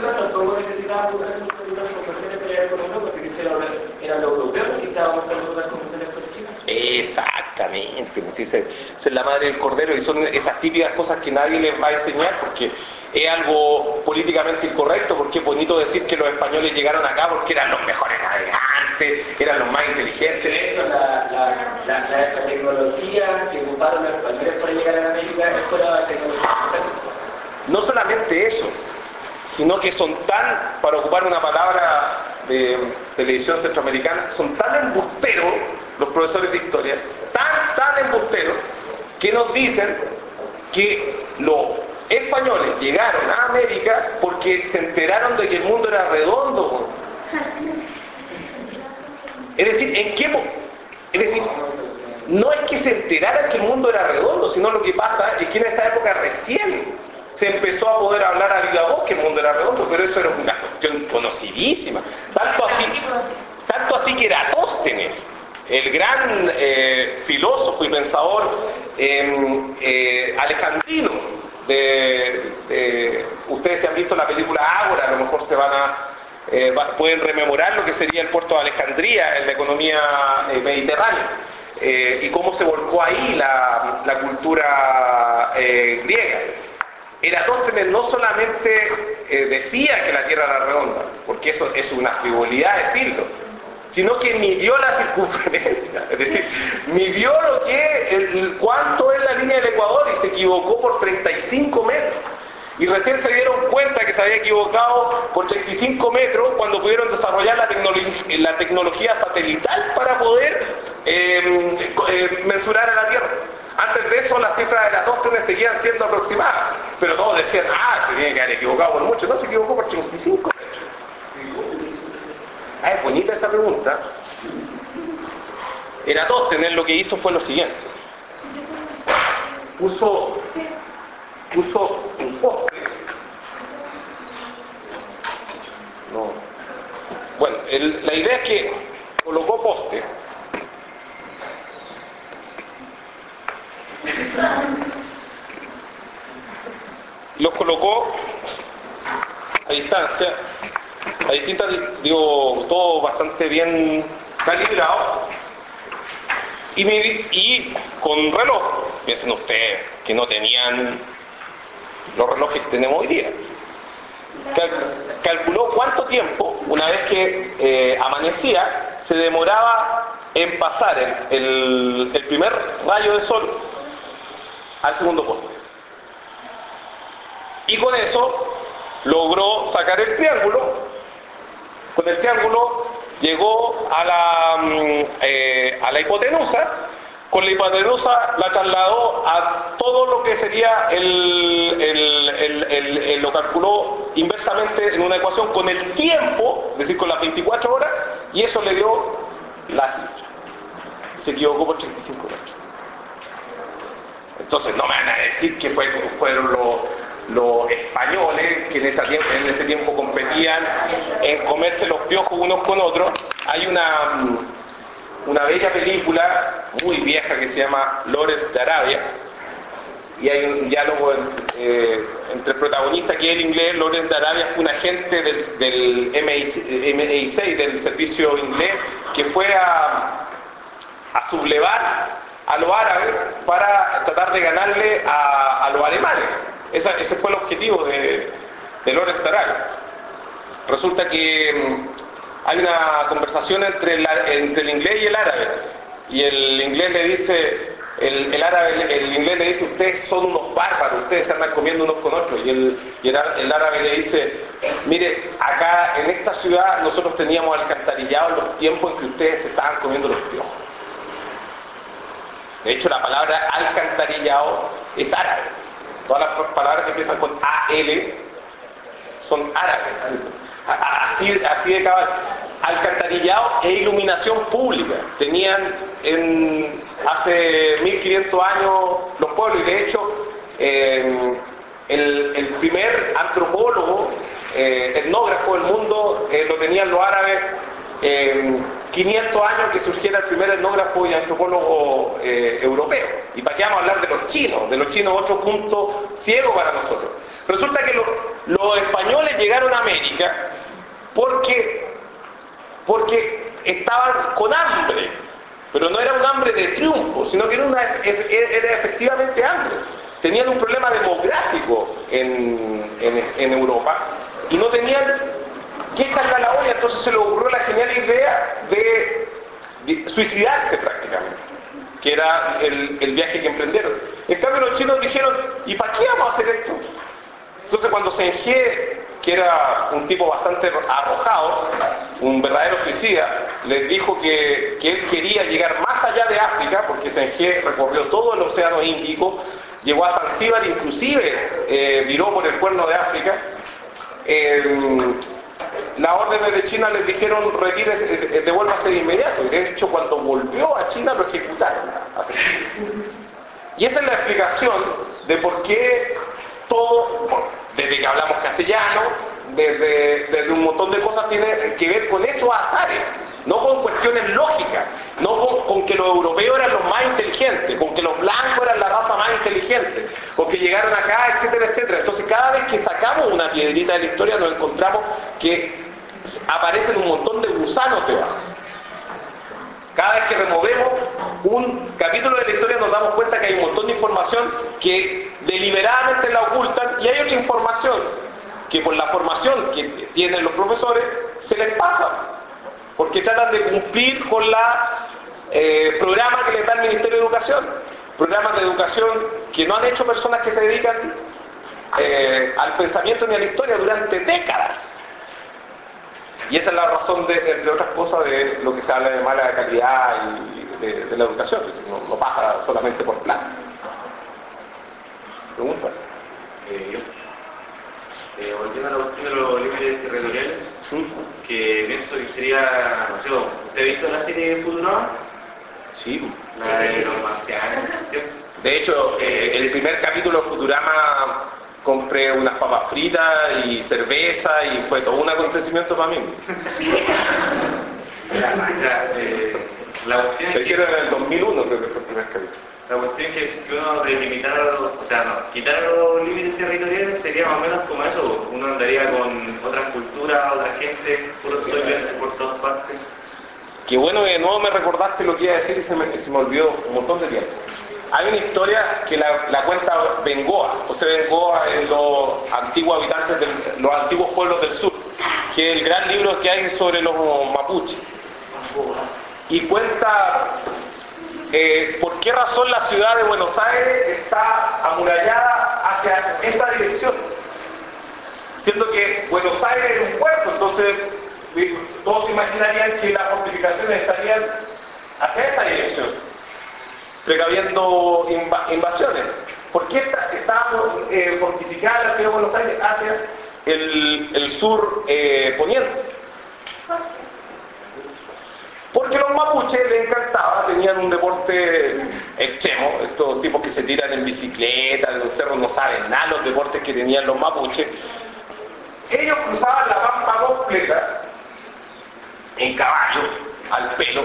Exactamente, pues esa es la madre del cordero y son esas típicas cosas que nadie les va a enseñar porque es algo políticamente incorrecto, porque es bonito decir que los españoles llegaron acá porque eran los mejores navegantes, eran los más inteligentes. La, la, la, la, la tecnología que ocuparon los españoles para llegar a América es la tecnología. No solamente eso, sino que son tan, para ocupar una palabra de televisión centroamericana, son tan embusteros los profesores de historia, tan, tan embusteros, que nos dicen que los españoles llegaron a América porque se enteraron de que el mundo era redondo. Es decir, ¿en qué? Es decir, no es que se enteraran que el mundo era redondo, sino lo que pasa es que en esa época recién se empezó a poder hablar a viva voz que el mundo era redondo, pero eso era una cuestión conocidísima. Tanto así, tanto así que Eratóstenes, el gran eh, filósofo y pensador eh, eh, alejandrino, de, de, ustedes si han visto la película Ágora, a lo mejor se van a, eh, pueden rememorar lo que sería el puerto de Alejandría en la economía eh, mediterránea, eh, y cómo se volcó ahí la, la cultura eh, griega. Eratóstenes no solamente eh, decía que la Tierra era redonda, porque eso es una frivolidad decirlo, sino que midió la circunferencia, es decir, midió lo que, el, cuánto es la línea del Ecuador y se equivocó por treinta y cinco metros. Y recién se dieron cuenta que se había equivocado por treinta y cinco metros cuando pudieron desarrollar la, tecnología, la tecnología satelital para poder eh, eh, mensurar a la Tierra. Antes de eso las cifras de Eratóstenes seguían siendo aproximadas, pero todos decían, ah, se tiene que haber equivocado por mucho. No, se equivocó por treinta y cinco metros. Ah, es bonita esa pregunta. Eratóstenes lo que hizo fue lo siguiente. Puso, puso un poste. No. Bueno, el, la idea es que colocó postes. Los colocó a distancia a distintas, digo, todo bastante bien calibrado, y, me, y con reloj, piensen ustedes que no tenían los relojes que tenemos hoy día. Cal, calculó cuánto tiempo, una vez que eh, amanecía, se demoraba en pasar el, el, el primer rayo de sol al segundo polo. Y con eso logró sacar el triángulo. Con el triángulo llegó a la, eh, a la hipotenusa. Con la hipotenusa la trasladó a todo lo que sería el, el, el, el, el lo calculó inversamente en una ecuación con el tiempo, es decir, con las veinticuatro horas, y eso le dio la cifra. Se equivocó por treinta y cinco metros. Entonces no me van a decir que fue, fueron los, los españoles que en ese, tiempo, en ese tiempo competían en comerse los piojos unos con otros. Hay una, una bella película muy vieja que se llama Lawrence de Arabia, y hay un diálogo eh, entre el protagonista, que es el inglés. Lawrence de Arabia fue un agente del, del M I seis, del servicio inglés, que fue a, a sublevar a los árabes para tratar de ganarle a, a los alemanes. Esa, ese fue el objetivo de, de Lawrence de Arabia. Resulta que mmm, hay una conversación entre el, entre el inglés y el árabe, y el inglés le dice, el, el árabe, el inglés le dice: ustedes son unos bárbaros, ustedes se andan comiendo unos con otros. Y el, y el, el árabe le dice: mire, acá en esta ciudad nosotros teníamos alcantarillado en los tiempos en que ustedes se estaban comiendo los piojos. De hecho, la palabra alcantarillado es árabe. Todas las palabras que empiezan con A L son árabes. Así, así de cabal. Alcantarillado e iluminación pública tenían en, hace mil quinientos años los pueblos, y de hecho eh, el, el primer antropólogo, eh, etnógrafo del mundo, eh, lo tenían los árabes. Eh, quinientos años que surgiera el primer etnógrafo y antropólogo eh, europeo. ¿Y para qué vamos a hablar de los chinos? De los chinos, otro punto ciego para nosotros. Resulta que los, los españoles llegaron a América porque, porque estaban con hambre, pero no era un hambre de triunfo, sino que era, una, era efectivamente hambre. Tenían un problema demográfico en, en, en Europa, y no tenían que echarle a la olla. Entonces se le ocurrió la genial idea de, de suicidarse prácticamente, que era el, el viaje que emprendieron. En cambio los chinos dijeron: ¿y para qué vamos a hacer esto? Entonces cuando Zheng, que era un tipo bastante arrojado, un verdadero suicida, les dijo que, que él quería llegar más allá de África, porque Zheng recorrió todo el océano Índico, llegó a Zanzíbar, inclusive eh, viró por el cuerno de África. Eh, las órdenes de China les dijeron: retírese, devuélvase de inmediato, y de hecho cuando volvió a China lo ejecutaron. Y esa es la explicación de por qué todo, desde que hablamos castellano, desde, desde un montón de cosas, tiene que ver con esos azares, no con cuestiones lógicas, no con, con que los europeos eran los más inteligentes, con que los blancos eran la raza más inteligente, con que llegaron acá, etcétera, etcétera. Entonces cada vez que sacamos una piedrita de la historia nos encontramos que aparecen un montón de gusanos debajo. Cada vez que removemos un capítulo de la historia nos damos cuenta que hay un montón de información que deliberadamente la ocultan, y hay otra información que por la formación que tienen los profesores se les pasa, porque tratan de cumplir con la eh, programa que les da el Ministerio de Educación, programas de educación que no han hecho personas que se dedican eh, al pensamiento ni a la historia durante décadas. Y esa es la razón, de, entre otras cosas, de lo que se habla de mala calidad y de, de la educación, que no, no pasa solamente por plata. ¿Pregunta? Eh, yo. Eh, volviendo a la cuestión de los límites territoriales, ¿Sí? que pienso que sería, no sé, ¿usted ha visto la serie Futurama? Sí. La de los marcianos. De hecho, eh, el primer capítulo de Futurama compré unas papas fritas y cerveza, y fue todo un acontecimiento para mí. La, la, eh, la cuestión Lo es hicieron que, en el dos mil uno, creo que fue el primer capítulo. La cuestión es que si uno delimitar, o sea, no, quitar los límites territoriales sería más o menos como eso. Uno andaría con otras culturas, otra gente, puros estudiantes por todas partes. Qué bueno que de nuevo me recordaste lo que iba a decir y se me, se me olvidó un montón de tiempo. Hay una historia que la, la cuenta Bengoa, José Bengoa, en los antiguos habitantes de los antiguos pueblos del sur, que es el gran libro que hay sobre los mapuches. Y cuenta eh, por qué razón la ciudad de Buenos Aires está amurallada hacia esta dirección. Siendo que Buenos Aires es un puerto, entonces todos imaginarían que las fortificaciones estarían hacia esta dirección, precaviendo inv invasiones. ¿Por qué está, está eh, fortificada la ciudad de Buenos Aires hacia el, el sur eh, poniente? Porque los mapuches les encantaba, tenían un deporte extremo, estos tipos que se tiran en bicicleta, de los cerros no saben nada, los deportes que tenían los mapuches. Ellos cruzaban la pampa completa, en caballo, al pelo,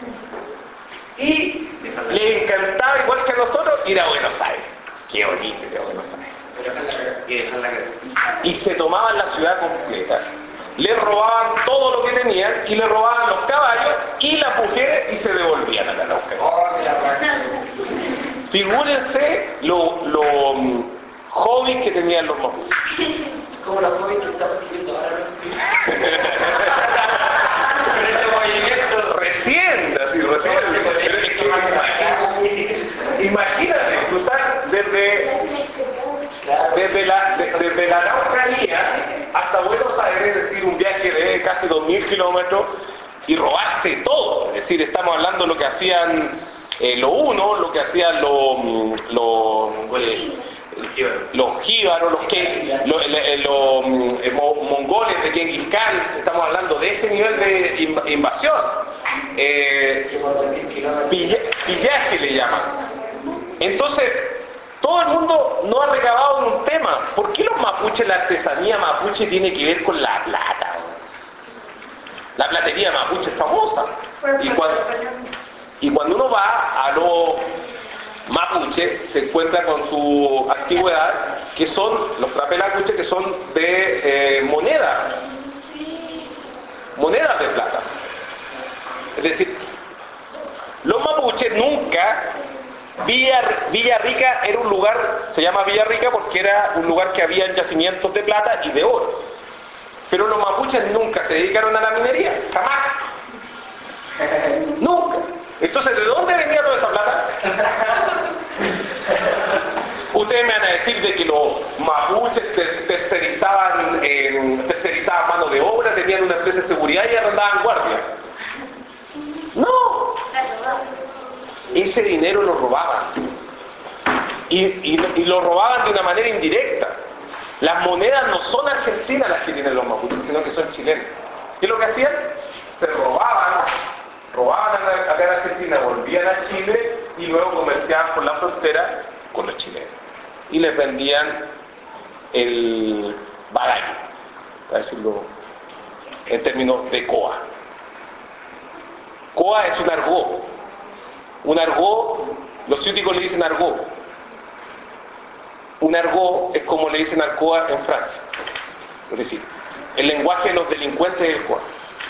y les encantaba, igual que a nosotros, ir a Buenos Aires. Qué bonito ir a Buenos Aires. Y se tomaban la ciudad completa. Le robaban todo lo que tenían y le robaban los caballos y las mujeres y se devolvían a la Araucanía. Figúrense los lo, um, hobbies que tenían los mapuches. Como los hobbies que estamos escribiendo ahora. Recién, así, recién. Pero es que, imagínate, cruzar desde, desde la, de, desde la Araucanía hasta Buenos Aires, es decir, un viaje de casi dos mil kilómetros, y robaste todo. Es decir, estamos hablando de lo que hacían eh, los unos, lo que hacían los... los eh, los jíbaros, los, que, los, los, los eh, mongoles de Genghis Khan, estamos hablando de ese nivel de invasión. Eh, pillaje le llaman. Entonces, todo el mundo no ha recabado en un tema. ¿Por qué los mapuches, la artesanía mapuche tiene que ver con la plata? La platería mapuche es famosa. Y cuando, y cuando uno va a los mapuche se encuentra con su antigüedad, que son los trapelacuches, que son de eh, monedas, monedas de plata. Es decir, los mapuches nunca, Villa, Villa Rica era un lugar, se llama Villa Rica porque era un lugar que había yacimientos de plata y de oro. Pero los mapuches nunca se dedicaron a la minería, jamás. Nunca. Entonces, ¿de dónde venía toda esa plata? Ustedes me van a decir de que los mapuches tercerizaban, eh, tercerizaban mano de obra, tenían una empresa de seguridad y arrendaban guardia. No. Ese dinero lo robaban. Y, y, y lo robaban de una manera indirecta. Las monedas no son argentinas las que tienen los mapuches, sino que son chilenas. ¿Qué es lo que hacían? Se robaban. robaban acá en Argentina, volvían a Chile y luego comerciaban por la frontera con los chilenos. Y les vendían el bagaño, para decirlo en términos de coa. Coa es un argot. Un argot, los ciúticos le dicen argot. Un argot es como le dicen al coa en Francia. Es decir, el lenguaje de los delincuentes es el coa.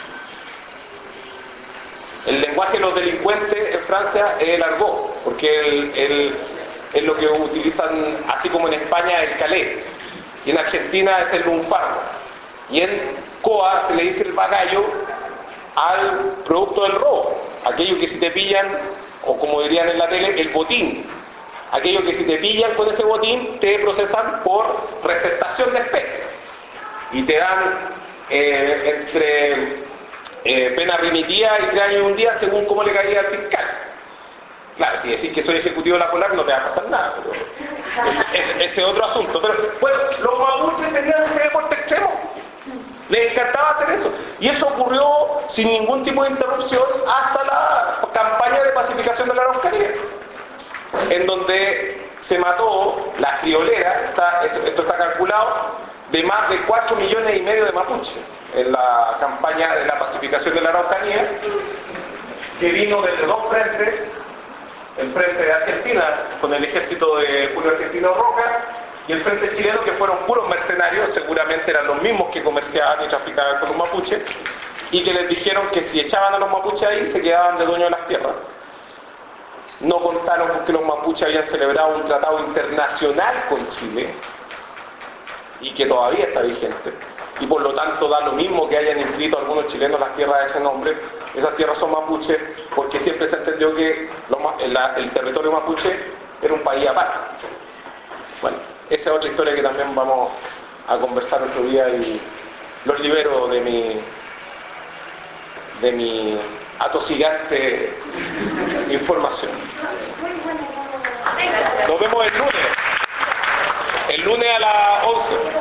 El lenguaje de los delincuentes en Francia es el argot, porque el, el, es lo que utilizan, así como en España, el calé. Y en Argentina es el lunfardo. Y en coa se le dice el bagallo al producto del robo. Aquello que si te pillan, o como dirían en la tele, el botín. Aquello que si te pillan con ese botín, te procesan por receptación de especies. Y te dan eh, entre... Eh, pena remitida y tres años y un día según cómo le caía al fiscal. Claro, si decís que soy ejecutivo de la Polar no te va a pasar nada, pero ese es, es otro asunto. Pero bueno, los mapuches tenían ese deporte extremo, les encantaba hacer eso, y eso ocurrió sin ningún tipo de interrupción hasta la campaña de pacificación de la Araucanía, en donde se mató la friolera, está, esto, esto está calculado, de más de cuatro millones y medio de mapuches en la campaña de la pacificación de la Araucanía, que vino desde dos frentes, el frente de Argentina con el ejército de Julio Argentino Roca y el frente chileno, que fueron puros mercenarios, seguramente eran los mismos que comerciaban y traficaban con los mapuches, y que les dijeron que si echaban a los mapuches ahí se quedaban de dueños de las tierras. No contaron con que los mapuches habían celebrado un tratado internacional con Chile y que todavía está vigente, y por lo tanto da lo mismo que hayan inscrito algunos chilenos las tierras de ese nombre. Esas tierras son mapuches porque siempre se entendió que los, el, el territorio mapuche era un país aparte. Bueno, esa es otra historia que también vamos a conversar otro día, y los libero de mi de mi atosigante información. Nos vemos el lunes. El lunes a las once.